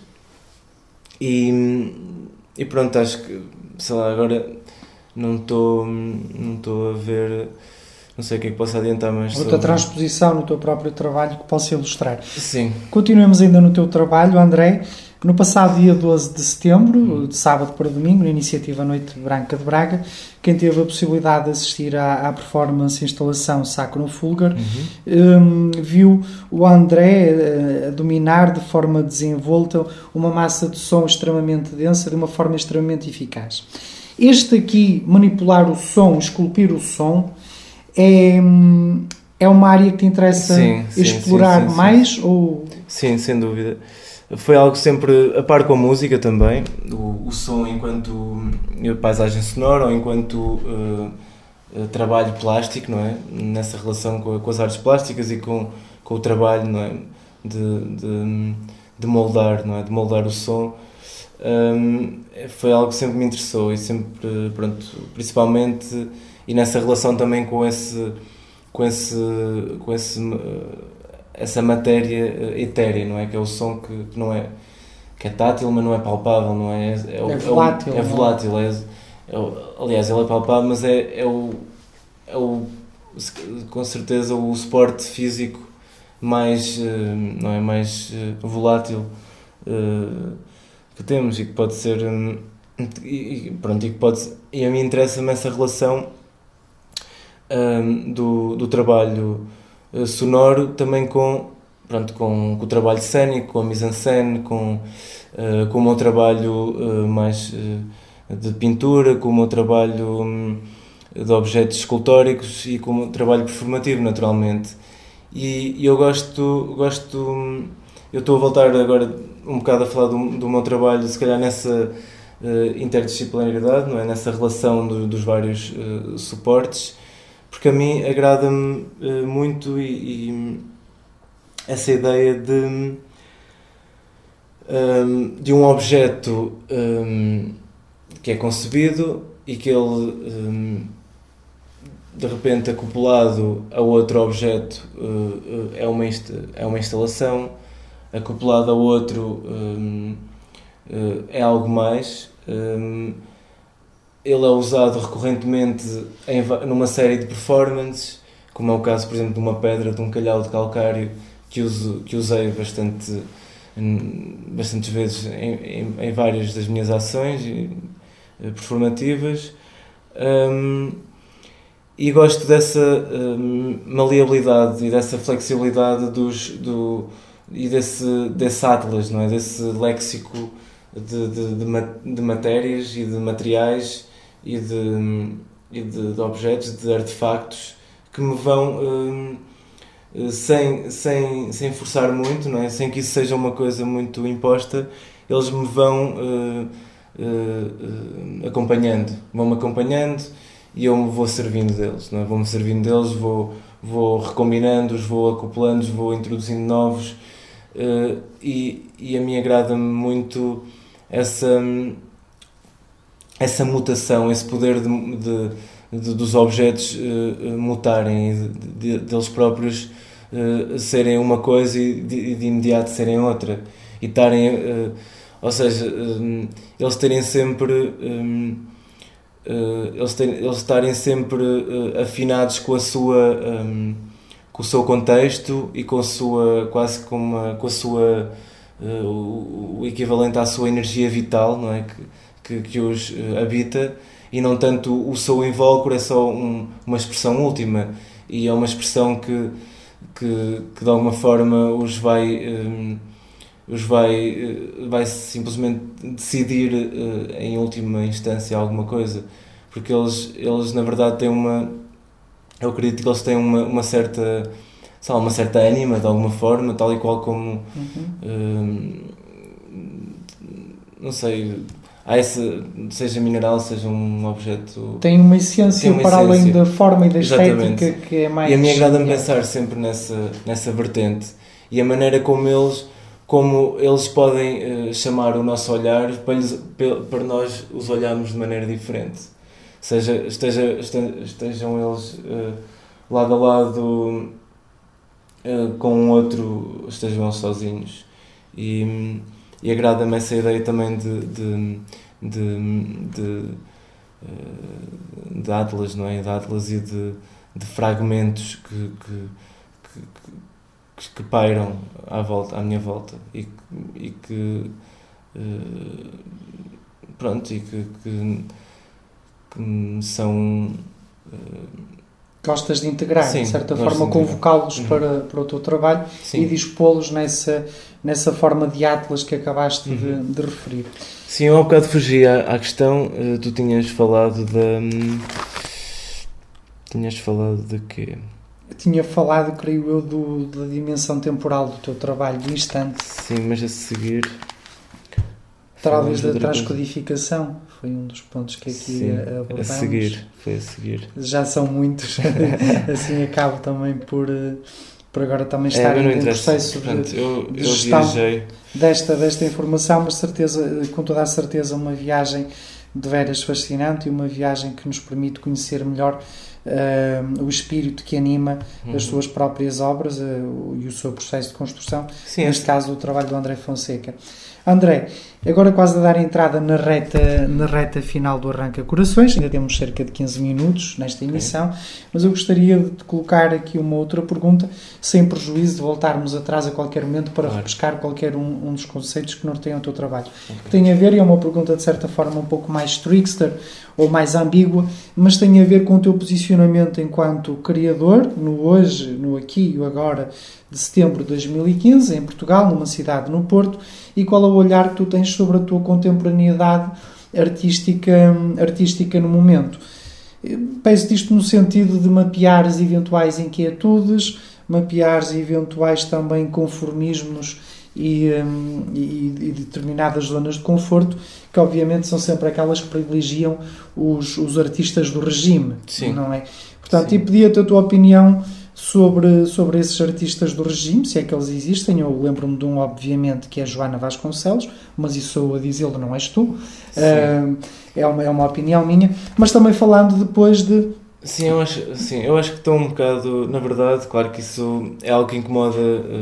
E pronto, acho que, sei lá, agora não estou a ver, não sei o que é que posso adiantar mais. Outra transposição no teu próprio trabalho que possa ilustrar. Sim. Continuemos ainda no teu trabalho, André. No passado dia 12 de setembro, de sábado para domingo, na iniciativa Noite Branca de Braga, quem teve a possibilidade de assistir à performance e instalação Sacro Fulgur, viu o André dominar de forma desenvolta uma massa de som extremamente densa, de uma forma extremamente eficaz. Este aqui, manipular o som, esculpir o som, é uma área que te interessa explorar mais? Ou... Sim, sem dúvida. Foi algo sempre a par com a música também, o som enquanto paisagem sonora ou enquanto trabalho plástico, não é? Nessa relação com as artes plásticas e com o trabalho, não é? De moldar, não é? De moldar o som. Foi algo que sempre me interessou e sempre, pronto, principalmente, e nessa relação também com essa matéria etérea, não é? Que é o som que não é, que é tátil, mas não é palpável, não é? É volátil. É volátil, aliás, ele é palpável, mas é com certeza o suporte físico mais, não é? Mais volátil que temos e que pode ser, e a mim interessa-me essa relação do trabalho sonoro também com o trabalho cénico, com a mise-en-scène, com o meu trabalho mais de pintura, com o meu trabalho de objetos escultóricos e com o meu trabalho performativo, naturalmente. E eu gosto, eu estou a voltar agora um bocado a falar do meu trabalho, se calhar nessa interdisciplinaridade, não é? Nessa relação dos vários suportes, porque a mim agrada-me muito e essa ideia de um objeto que é concebido e que ele de repente acoplado a outro objeto é uma instalação, acoplado a outro é algo mais. Ele é usado recorrentemente numa série de performances, como é o caso, por exemplo, de uma pedra, de um calhau de calcário que usei bastantes vezes em várias das minhas ações performativas, e gosto dessa maleabilidade e dessa flexibilidade e desse atlas, não é? Desse léxico de matérias e de materiais e de objetos, de artefactos que me vão sem forçar muito, não é? Sem que isso seja uma coisa muito imposta, eles me vão vão-me acompanhando e eu me vou servindo deles, não é? Vou-me servindo deles, vou recombinando-os, vou acoplando-os, vou introduzindo novos, e a mim agrada-me muito essa mutação, esse poder dos objetos mutarem, deles próprios serem uma coisa e de imediato serem outra, e estarem, ou seja, eles terem sempre eles estarem sempre afinados com com o seu contexto e com a sua, quase com a sua o equivalente à sua energia vital, não é? Que os habita, e não tanto o seu invólucro é só uma expressão última, e é uma expressão que de alguma forma os vai simplesmente decidir em última instância alguma coisa. porque eles na verdade têm eu acredito que eles têm uma certa, sei lá, uma certa ânima de alguma forma, tal e qual como não sei, há seja mineral, seja um objeto, tem uma essência para além da forma e da estética que é mais... E a mim agrada-me pensar sempre nessa vertente, e a maneira como eles podem chamar o nosso olhar para nós os olharmos de maneira diferente. Estejam eles lado a lado com um outro, estejam eles sozinhos. E agrada-me essa ideia também de atlas, não é? De atlas e de fragmentos que pairam à minha volta e que pronto, e que são... Gostas de integrar, sim, de certa forma, convocá-los para o teu trabalho, sim, e dispô-los nessa forma de atlas que acabaste de referir. Sim, eu há bocado fugi à questão, tu tinhas falado de quê? Tinha falado, creio eu, da dimensão temporal do teu trabalho, do instante. Sim, mas a seguir... Talvez da transcodificação, foi um dos pontos que aqui abordamos. Foi a seguir. Já são muitos, assim acabo também por agora também estar em processo de gestão desta informação, mas com toda a certeza uma viagem de veras fascinante e uma viagem que nos permite conhecer melhor o espírito que anima as suas próprias obras e o seu processo de construção, sim, neste caso o trabalho do André Fonseca. André, agora quase a dar entrada na reta final do Arranca Corações, ainda temos cerca de 15 minutos nesta emissão, mas eu gostaria de te colocar aqui uma outra pergunta, sem prejuízo de voltarmos atrás a qualquer momento para repescar qualquer um dos conceitos que norteiam o teu trabalho. Que tem a ver, e é uma pergunta de certa forma um pouco mais trickster ou mais ambígua, mas tem a ver com o teu posicionamento enquanto criador, no hoje, no aqui e o agora de setembro de 2015, em Portugal, numa cidade no Porto, e qual é o olhar que tu tens sobre a tua contemporaneidade artística no momento. Peço-te isto no sentido de mapeares eventuais inquietudes, mapeares eventuais também conformismos e determinadas zonas de conforto, que obviamente são sempre aquelas que privilegiam os artistas do regime, sim, não é? Portanto, sim, e pedia-te a tua opinião sobre esses artistas do regime, se é que eles existem. Eu lembro-me de um, obviamente, que é Joana Vasconcelos, mas isso sou a dizê-lo, não és tu. É uma opinião minha, mas também falando depois de... Sim, eu acho que estou um bocado, na verdade, claro que isso é algo que incomoda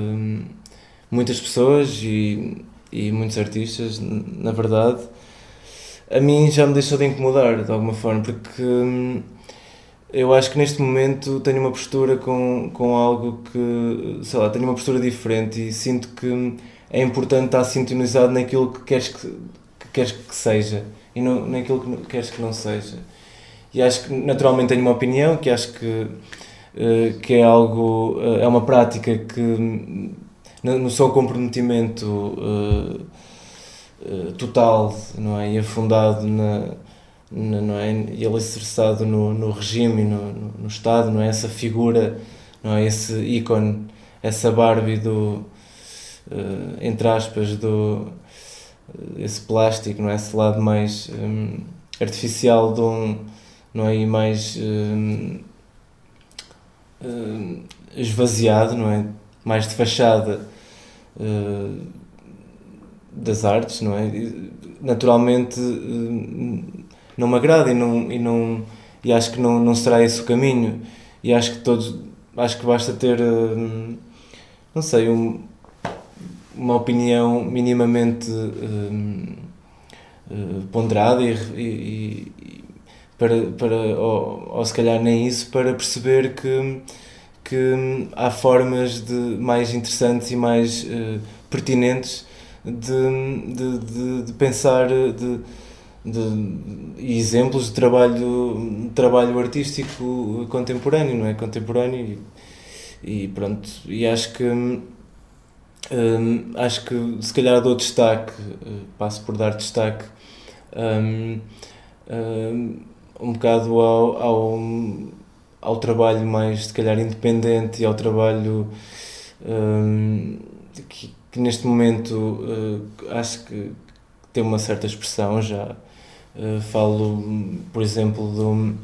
muitas pessoas e muitos artistas, na verdade. A mim já me deixou de incomodar, de alguma forma, porque eu acho que neste momento tenho uma postura com algo que, sei lá, tenho uma postura diferente e sinto que é importante estar sintonizado naquilo que queres que seja e não naquilo que queres que não seja. E acho que naturalmente tenho uma opinião, que acho que é algo, é uma prática que no seu comprometimento total, não é? E afundado não é? E alicerçado no regime e no Estado, não é? Essa figura, não é? Esse ícone, essa Barbie entre aspas, esse plástico, não é? Esse lado mais artificial não é? E mais esvaziado, não é? Mais de fachada das artes, não é? Naturalmente não me agrada e acho que não será esse o caminho, e acho que basta ter não sei, uma opinião minimamente ponderada ou se calhar nem isso, para perceber que há formas mais interessantes e mais pertinentes de pensar e exemplos de trabalho artístico contemporâneo, não é? Contemporâneo e pronto, e acho que se calhar dou destaque, passo por dar destaque um bocado ao trabalho mais, se calhar, independente e ao trabalho que neste momento acho que tem uma certa expressão já. Falo, por exemplo,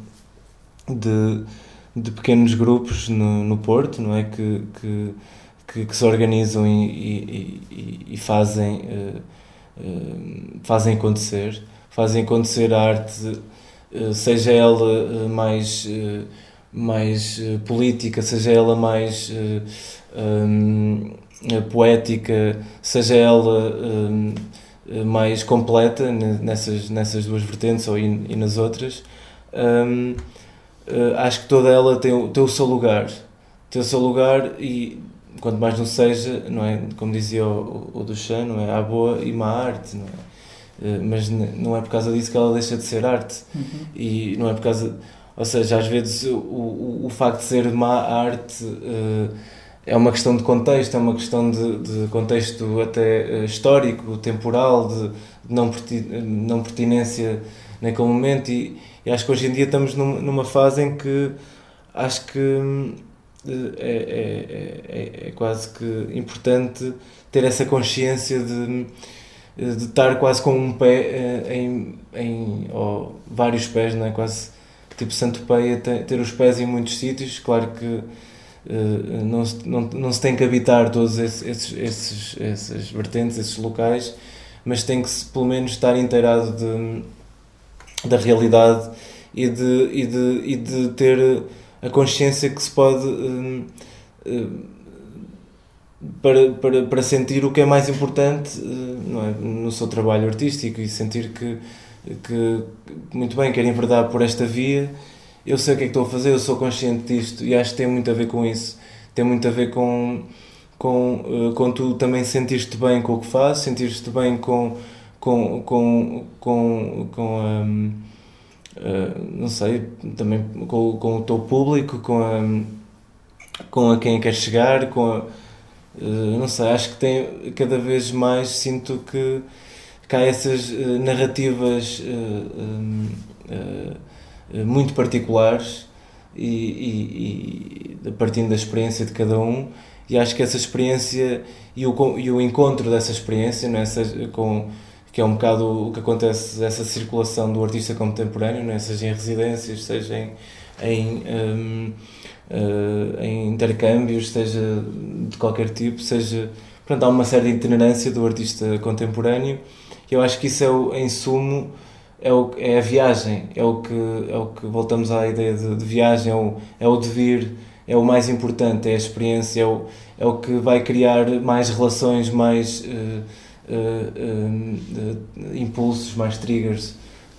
de pequenos grupos no Porto, não é? Que se organizam e fazem acontecer a arte, seja ela mais política, seja ela mais poética, seja ela mais completa nessas duas vertentes e nas outras. Acho que toda ela tem o seu lugar. Tem o seu lugar e quanto mais não seja, não é? Como dizia o Duchamp, não é? Há boa e má arte, não é? Mas não é por causa disso que ela deixa de ser arte. E não é por causa... Ou seja, às vezes o facto de ser má arte é uma questão de contexto, é uma questão de contexto até histórico, temporal, de não pertinência naquele momento e acho que hoje em dia estamos numa fase em que acho que é quase que importante ter essa consciência de estar quase com um pé ou vários pés, não é? Quase tipo Santo-Peia, ter os pés em muitos sítios. Claro que não se tem que habitar todos essas vertentes, esses locais, mas tem que pelo menos estar inteirado da realidade e de ter a consciência que se pode para sentir o que é mais importante, não é? No seu trabalho artístico e sentir que muito bem, quero enverdar por esta via, eu sei o que é que estou a fazer, eu sou consciente disto e acho que tem muito a ver com isso, tem muito a ver com tu também sentir-te bem com o que fazes, sentir-te bem não sei, também com o teu público, com a quem queres chegar, não sei, acho que cada vez mais sinto que há essas narrativas muito particulares e partindo da experiência de cada um, e acho que essa experiência e o encontro dessa experiência, não é? Que é um bocado o que acontece, essa circulação do artista contemporâneo, não é? Seja em residências, seja em intercâmbios, seja de qualquer tipo, seja... Portanto, há uma certa itinerância do artista contemporâneo e eu acho que isso em sumo, é a viagem, é o que voltamos à ideia de viagem, é o devir, é o mais importante, é a experiência, é o que vai criar mais relações, mais impulsos, mais triggers,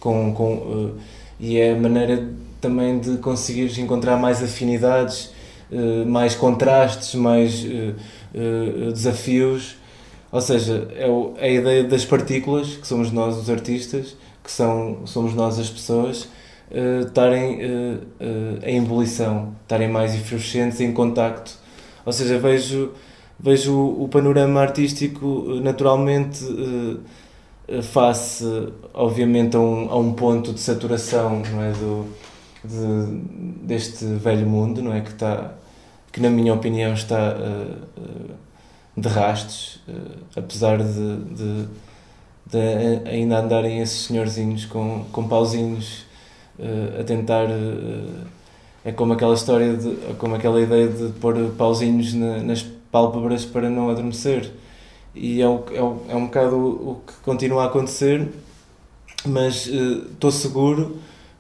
e é a maneira também de conseguires encontrar mais afinidades, mais contrastes, mais desafios. Ou seja, é a ideia das partículas, que somos nós os artistas, que somos nós as pessoas, estarem em ebulição, estarem mais efervescentes, em contacto. Ou seja, vejo o panorama artístico naturalmente face, obviamente, a um ponto de saturação, não é, deste velho mundo, não é, que na minha opinião está de rastos, apesar de ainda andarem esses senhorzinhos com pauzinhos a tentar... É como aquela história, como aquela ideia de pôr pauzinhos nas pálpebras para não adormecer. E é um bocado o que continua a acontecer, mas estou seguro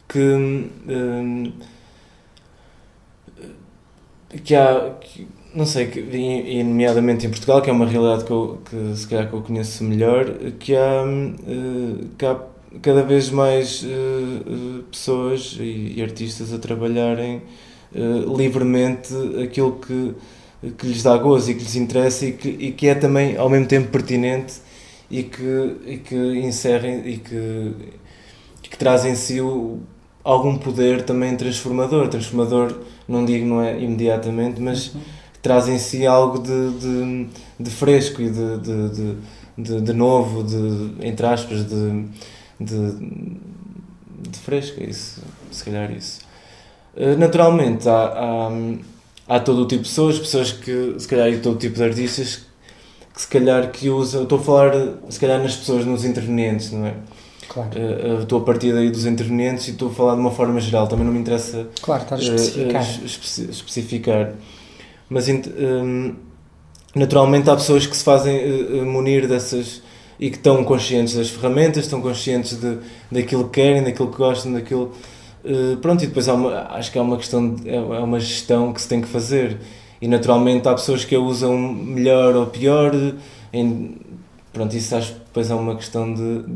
que há... Não sei, e nomeadamente em Portugal, que é uma realidade que se calhar que eu conheço melhor, que há cada vez mais pessoas e artistas a trabalharem livremente aquilo que lhes dá gozo e que lhes interessa e que é também ao mesmo tempo pertinente e que inserem e que traz em si algum poder também transformador, não digo, não é imediatamente, mas traz em si algo de fresco e de novo, entre aspas, de fresco, é isso. se calhar isso. Naturalmente, há todo o tipo de pessoas que, se calhar, e todo o tipo de artistas que, se calhar, que usam... Estou a falar, se calhar, nas pessoas, nos intervenientes, não é? Claro. Estou a partir daí dos intervenientes e estou a falar de uma forma geral, também não me interessa claro, estás a especificar. Especificar. Mas naturalmente há pessoas que se fazem munir dessas e que estão conscientes das ferramentas, estão conscientes daquilo que querem, daquilo que gostam, daquilo... pronto, e depois acho que é uma questão, é uma gestão que se tem que fazer. E naturalmente há pessoas que a usam melhor ou pior, pronto, isso acho que depois é uma questão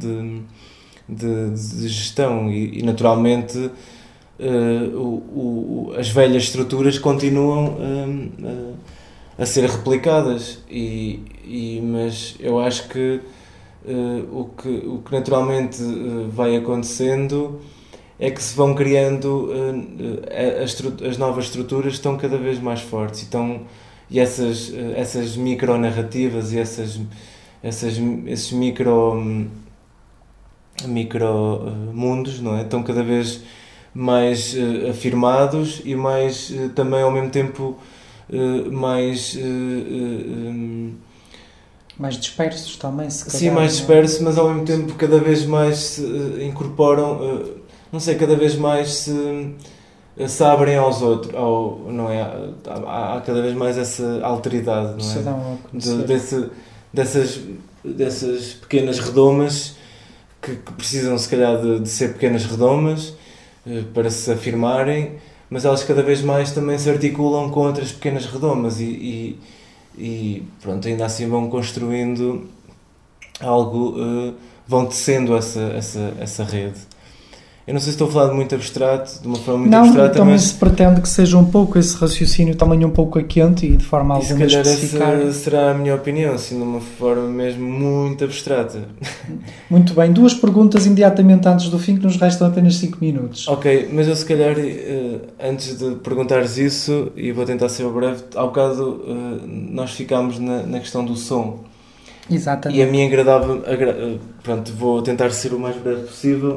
de gestão e naturalmente as velhas estruturas continuam a ser replicadas mas eu acho que o que naturalmente vai acontecendo é que se vão criando as novas estruturas estão cada vez mais fortes e essas micronarrativas e esses micro mundos, não é? Estão cada vez mais afirmados e mais também ao mesmo tempo mais dispersos também, se calhar. Sim, mais dispersos, mas ao mesmo tempo cada vez mais se incorporam, não sei, cada vez mais se abrem aos outros, não é? Há cada vez mais essa alteridade, não é? Dessas pequenas redomas que precisam, se calhar, de ser pequenas redomas para se afirmarem, mas elas cada vez mais também se articulam com outras pequenas redomas e pronto, ainda assim vão construindo algo, vão tecendo essa rede. Eu não sei se estou a falar de muito abstrato, de uma forma muito abstrata, mas... também se pretende que seja um pouco esse raciocínio também um pouco a quente e de forma alguma especificar. Essa será a minha opinião, assim, de uma forma mesmo muito abstrata. Muito bem, 2 perguntas imediatamente antes do fim, que nos restam apenas 5 minutos. Ok, mas eu se calhar, antes de perguntares isso, e vou tentar ser breve, há bocado nós ficámos na questão do som. Exatamente. E a mim pronto, vou tentar ser o mais breve possível.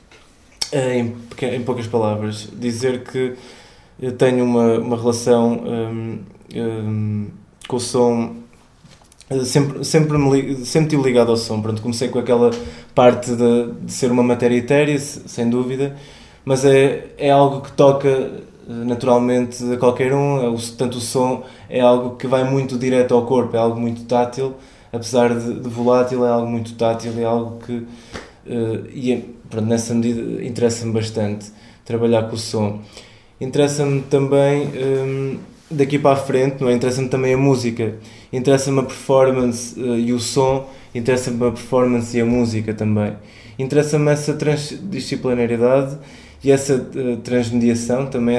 Em poucas palavras, dizer que eu tenho uma relação com o som, sempre tive ligado ao som. Pronto, comecei com aquela parte de ser uma matéria etérea, sem dúvida, mas é algo que toca naturalmente a qualquer um. Tanto o som é algo que vai muito direto ao corpo, é algo muito tátil, apesar de volátil, é algo muito tátil, é algo que pronto, nessa medida interessa-me bastante trabalhar com o som. Interessa-me também daqui para a frente, não é? Interessa-me também a música, interessa-me a performance e o som, interessa-me a performance e a música também. Interessa-me essa transdisciplinaridade e essa transmediação, também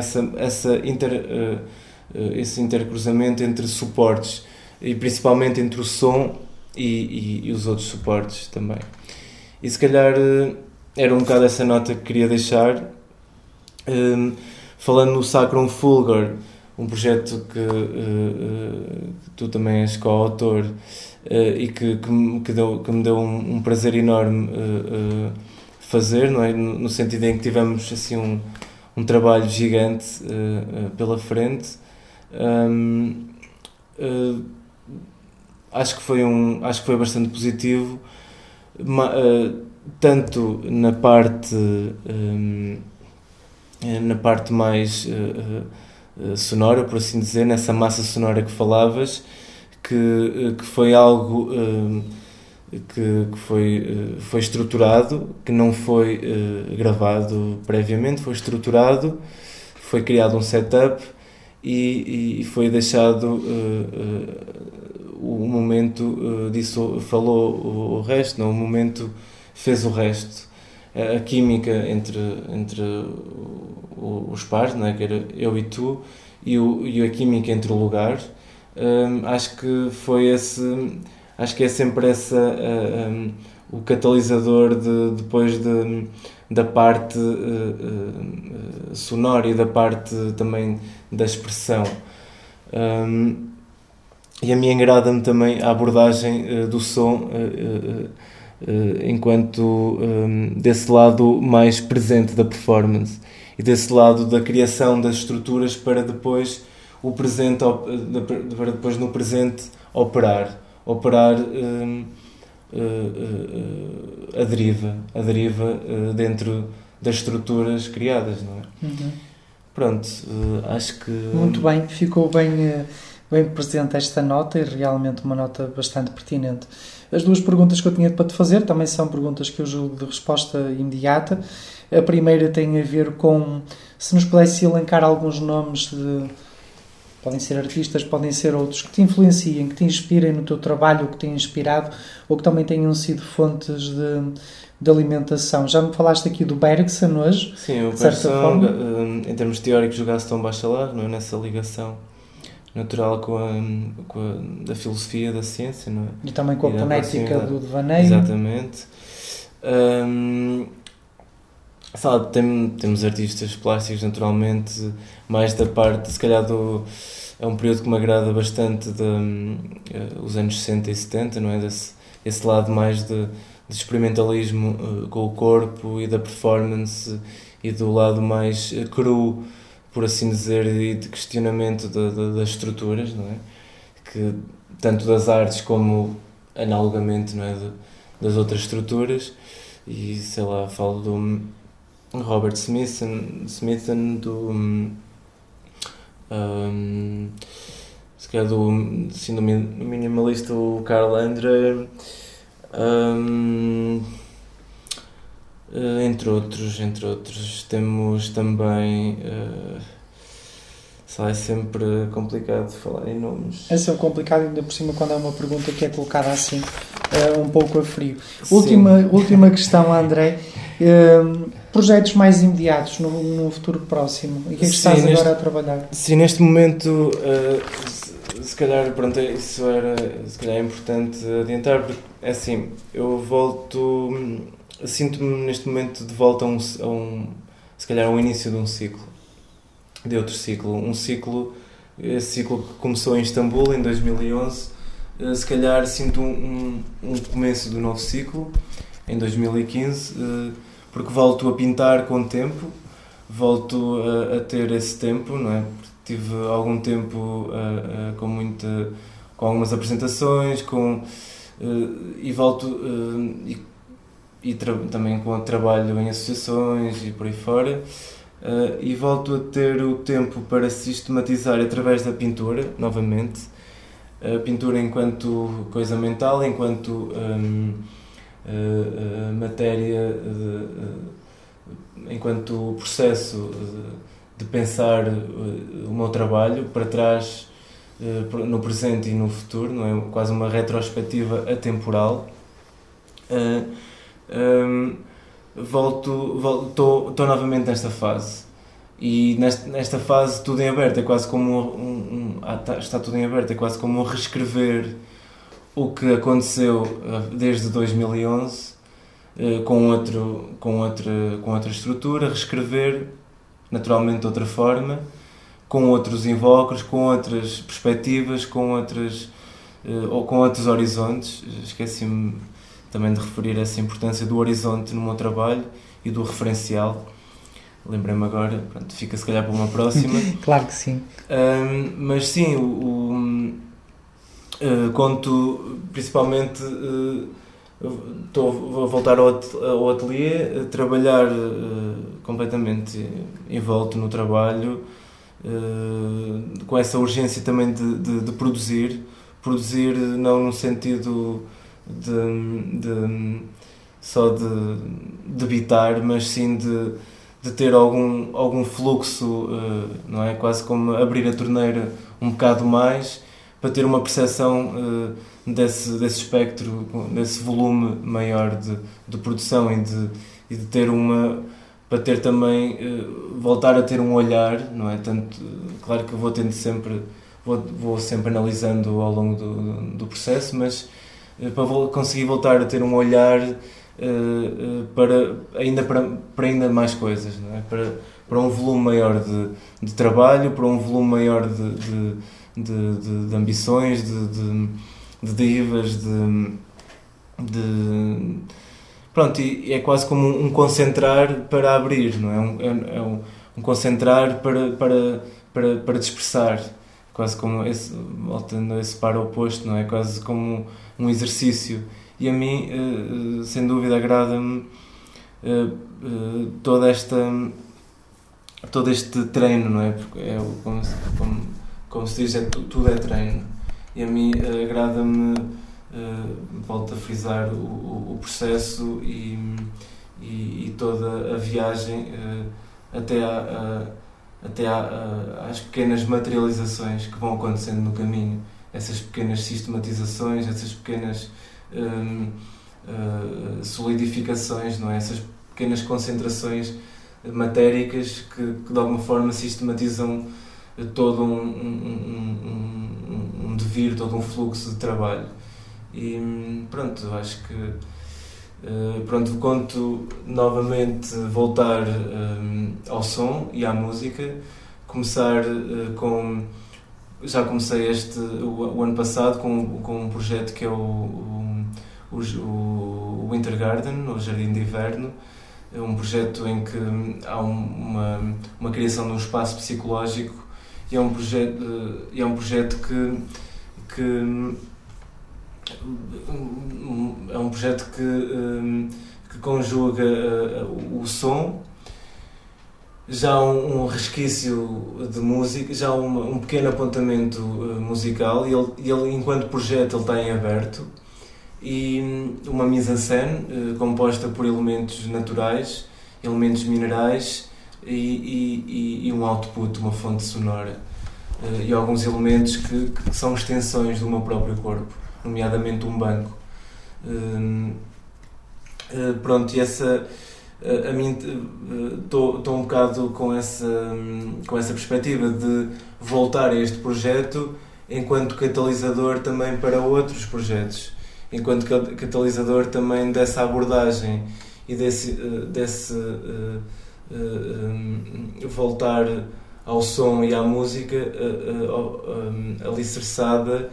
esse intercruzamento entre suportes e principalmente entre o som e os outros suportes também. E se calhar era um bocado essa nota que queria deixar, falando no Sacrum Fulgor, um projeto que tu também és coautor e que me deu um prazer enorme fazer, não é? No sentido em que tivemos assim um trabalho gigante pela frente. Acho que foi bastante positivo, tanto na parte mais sonora, por assim dizer, nessa massa sonora que falavas, que foi algo que foi estruturado, que não foi gravado previamente, foi estruturado, foi criado um setup e foi deixado o momento disso, falou o resto, não, o momento fez o resto. A química entre os pares, não é? Que era eu e tu, e a química entre o lugar, acho que é sempre o catalisador depois da parte sonora e da parte também da expressão. E a mim agrada-me também a abordagem do som enquanto desse lado mais presente da performance e desse lado da criação das estruturas para depois o presente, para depois no presente operar a deriva dentro das estruturas criadas, não é? Uhum. Pronto, acho que... Muito bem, ficou bem presente esta nota e realmente uma nota bastante pertinente. As duas perguntas que eu tinha para te fazer também são perguntas que eu julgo de resposta imediata. A primeira tem a ver com se nos pudesse elencar alguns nomes podem ser artistas, podem ser outros, que te influenciem, que te inspirem no teu trabalho, que te tenham inspirado, ou que também tenham sido fontes de alimentação. Já me falaste aqui do Bergson hoje. Sim, o Bergson, em termos teóricos, do Gaston Bachelard, não é? Nessa ligação natural da filosofia, da ciência, não é? E também com a fonética do devaneio. Exatamente. Temos artistas plásticos, naturalmente, mais da parte, se calhar, é um período que me agrada bastante, os anos 60 e 70, não é? Esse lado mais de experimentalismo com o corpo e da performance e do lado mais cru, por assim dizer, e de questionamento das estruturas, não é? Que, tanto das artes como analogamente, não é? Das outras estruturas. E sei lá, falo do Robert Smithson, do se calhar do minimalista, o Carl Andre, entre outros. Temos também é sempre complicado falar em nomes. É sempre complicado, ainda por cima, quando é uma pergunta que é colocada assim, um pouco a frio. Última questão, André. Projetos mais imediatos no futuro próximo? E o que é que estás agora a trabalhar? Sim, neste momento, se calhar, pronto, isso se calhar é importante adiantar, porque é assim, eu sinto-me neste momento de volta se calhar ao início de outro ciclo, esse ciclo que começou em Istambul em 2011, se calhar sinto um começo do novo ciclo em 2015, porque volto a pintar com o tempo, volto a ter esse tempo, não é? Porque tive algum tempo com algumas apresentações, e volto também com o trabalho em associações e por aí fora, e volto a ter o tempo para sistematizar através da pintura, novamente, a pintura enquanto coisa mental, enquanto matéria, enquanto processo de pensar o meu trabalho para trás, no presente e no futuro, não é? Quase uma retrospectiva atemporal. Estou novamente nesta fase, e nesta fase tudo em aberto é quase como está tudo em aberto, é quase como reescrever o que aconteceu desde 2011, com outra estrutura, reescrever naturalmente de outra forma, com outros invólucros, com outras perspectivas, com outros horizontes. Esqueci-me também de referir essa importância do horizonte no meu trabalho e do referencial. Lembrei-me agora, pronto, fica se calhar para uma próxima. Claro que sim. Mas sim, conto principalmente, vou voltar ao ateliê, trabalhar completamente envolto no trabalho, com essa urgência também de produzir não no sentido só de habitar, mas sim de ter algum fluxo, não é? Quase como abrir a torneira um bocado mais, para ter uma percepção desse espectro, desse volume maior de produção e de ter para ter também, voltar a ter um olhar, não é? Tanto, claro que vou sempre analisando ao longo do processo, mas para conseguir voltar a ter um olhar para ainda mais coisas, não é? Para um volume maior de trabalho, para um volume maior de ambições, de derivas, pronto, e é quase como um concentrar para abrir, não é? Um concentrar para dispersar, quase como voltando a esse par oposto, não é? Quase como um exercício. E a mim, sem dúvida, agrada-me todo este treino, não é? Porque como se diz, tudo é treino. E a mim agrada-me, volto a frisar, o processo e toda a viagem até às pequenas materializações que vão acontecendo no caminho. Essas pequenas sistematizações, essas pequenas solidificações, não é? Essas pequenas concentrações matéricas que de alguma forma sistematizam todo um devir, todo um fluxo de trabalho. E pronto, acho que conto novamente voltar ao som e à música, começar com... Já comecei o ano passado com um projeto que é o Winter Garden, o Jardim de Inverno. É um projeto em que há uma criação de um espaço psicológico e é um projeto que conjuga o som, já um resquício de música, já um pequeno apontamento musical, e ele enquanto projeto ele está em aberto, e uma mise-en-scène composta por elementos naturais, elementos minerais e um output, uma fonte sonora, e alguns elementos que são extensões do meu próprio corpo, nomeadamente um banco. Pronto, e essa... A mim estou um bocado com essa perspectiva de voltar a este projeto enquanto catalisador também para outros projetos, enquanto catalisador também dessa abordagem e desse voltar ao som e à música alicerçada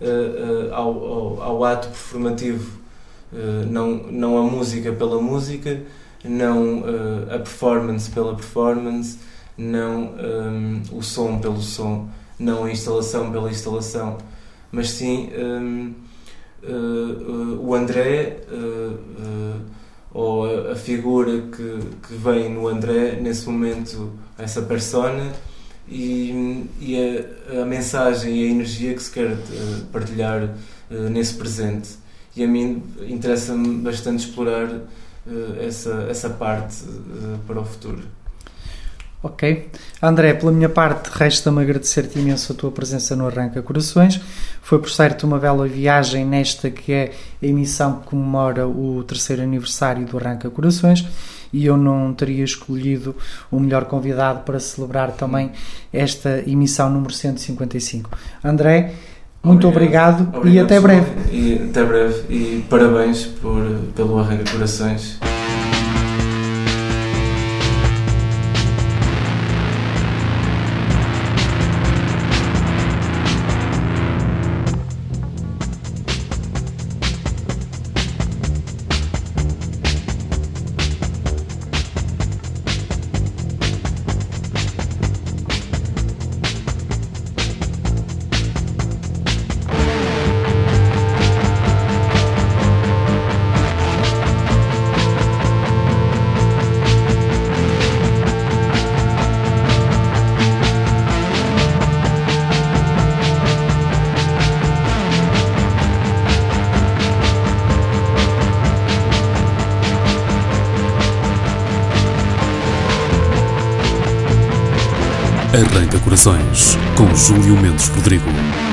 ao ato performativo, não a música pela música, não a performance pela performance, não o som pelo som, não a instalação pela instalação, mas sim o André, ou a figura que vem no André nesse momento, essa persona, e a mensagem e a energia que se quer partilhar nesse presente. E a mim interessa-me bastante explorar essa parte para o futuro. Ok. André, pela minha parte, resta-me agradecer-te imenso a tua presença no Arranca Corações. Foi, por certo, uma bela viagem nesta que é a emissão que comemora o 3º aniversário do Arranca Corações, e eu não teria escolhido o melhor convidado para celebrar também esta emissão número 155. André, muito obrigado e até breve. E até breve, e parabéns pelo Arranca Corações. Arranca Corações, com Júlio Mendes Rodrigo.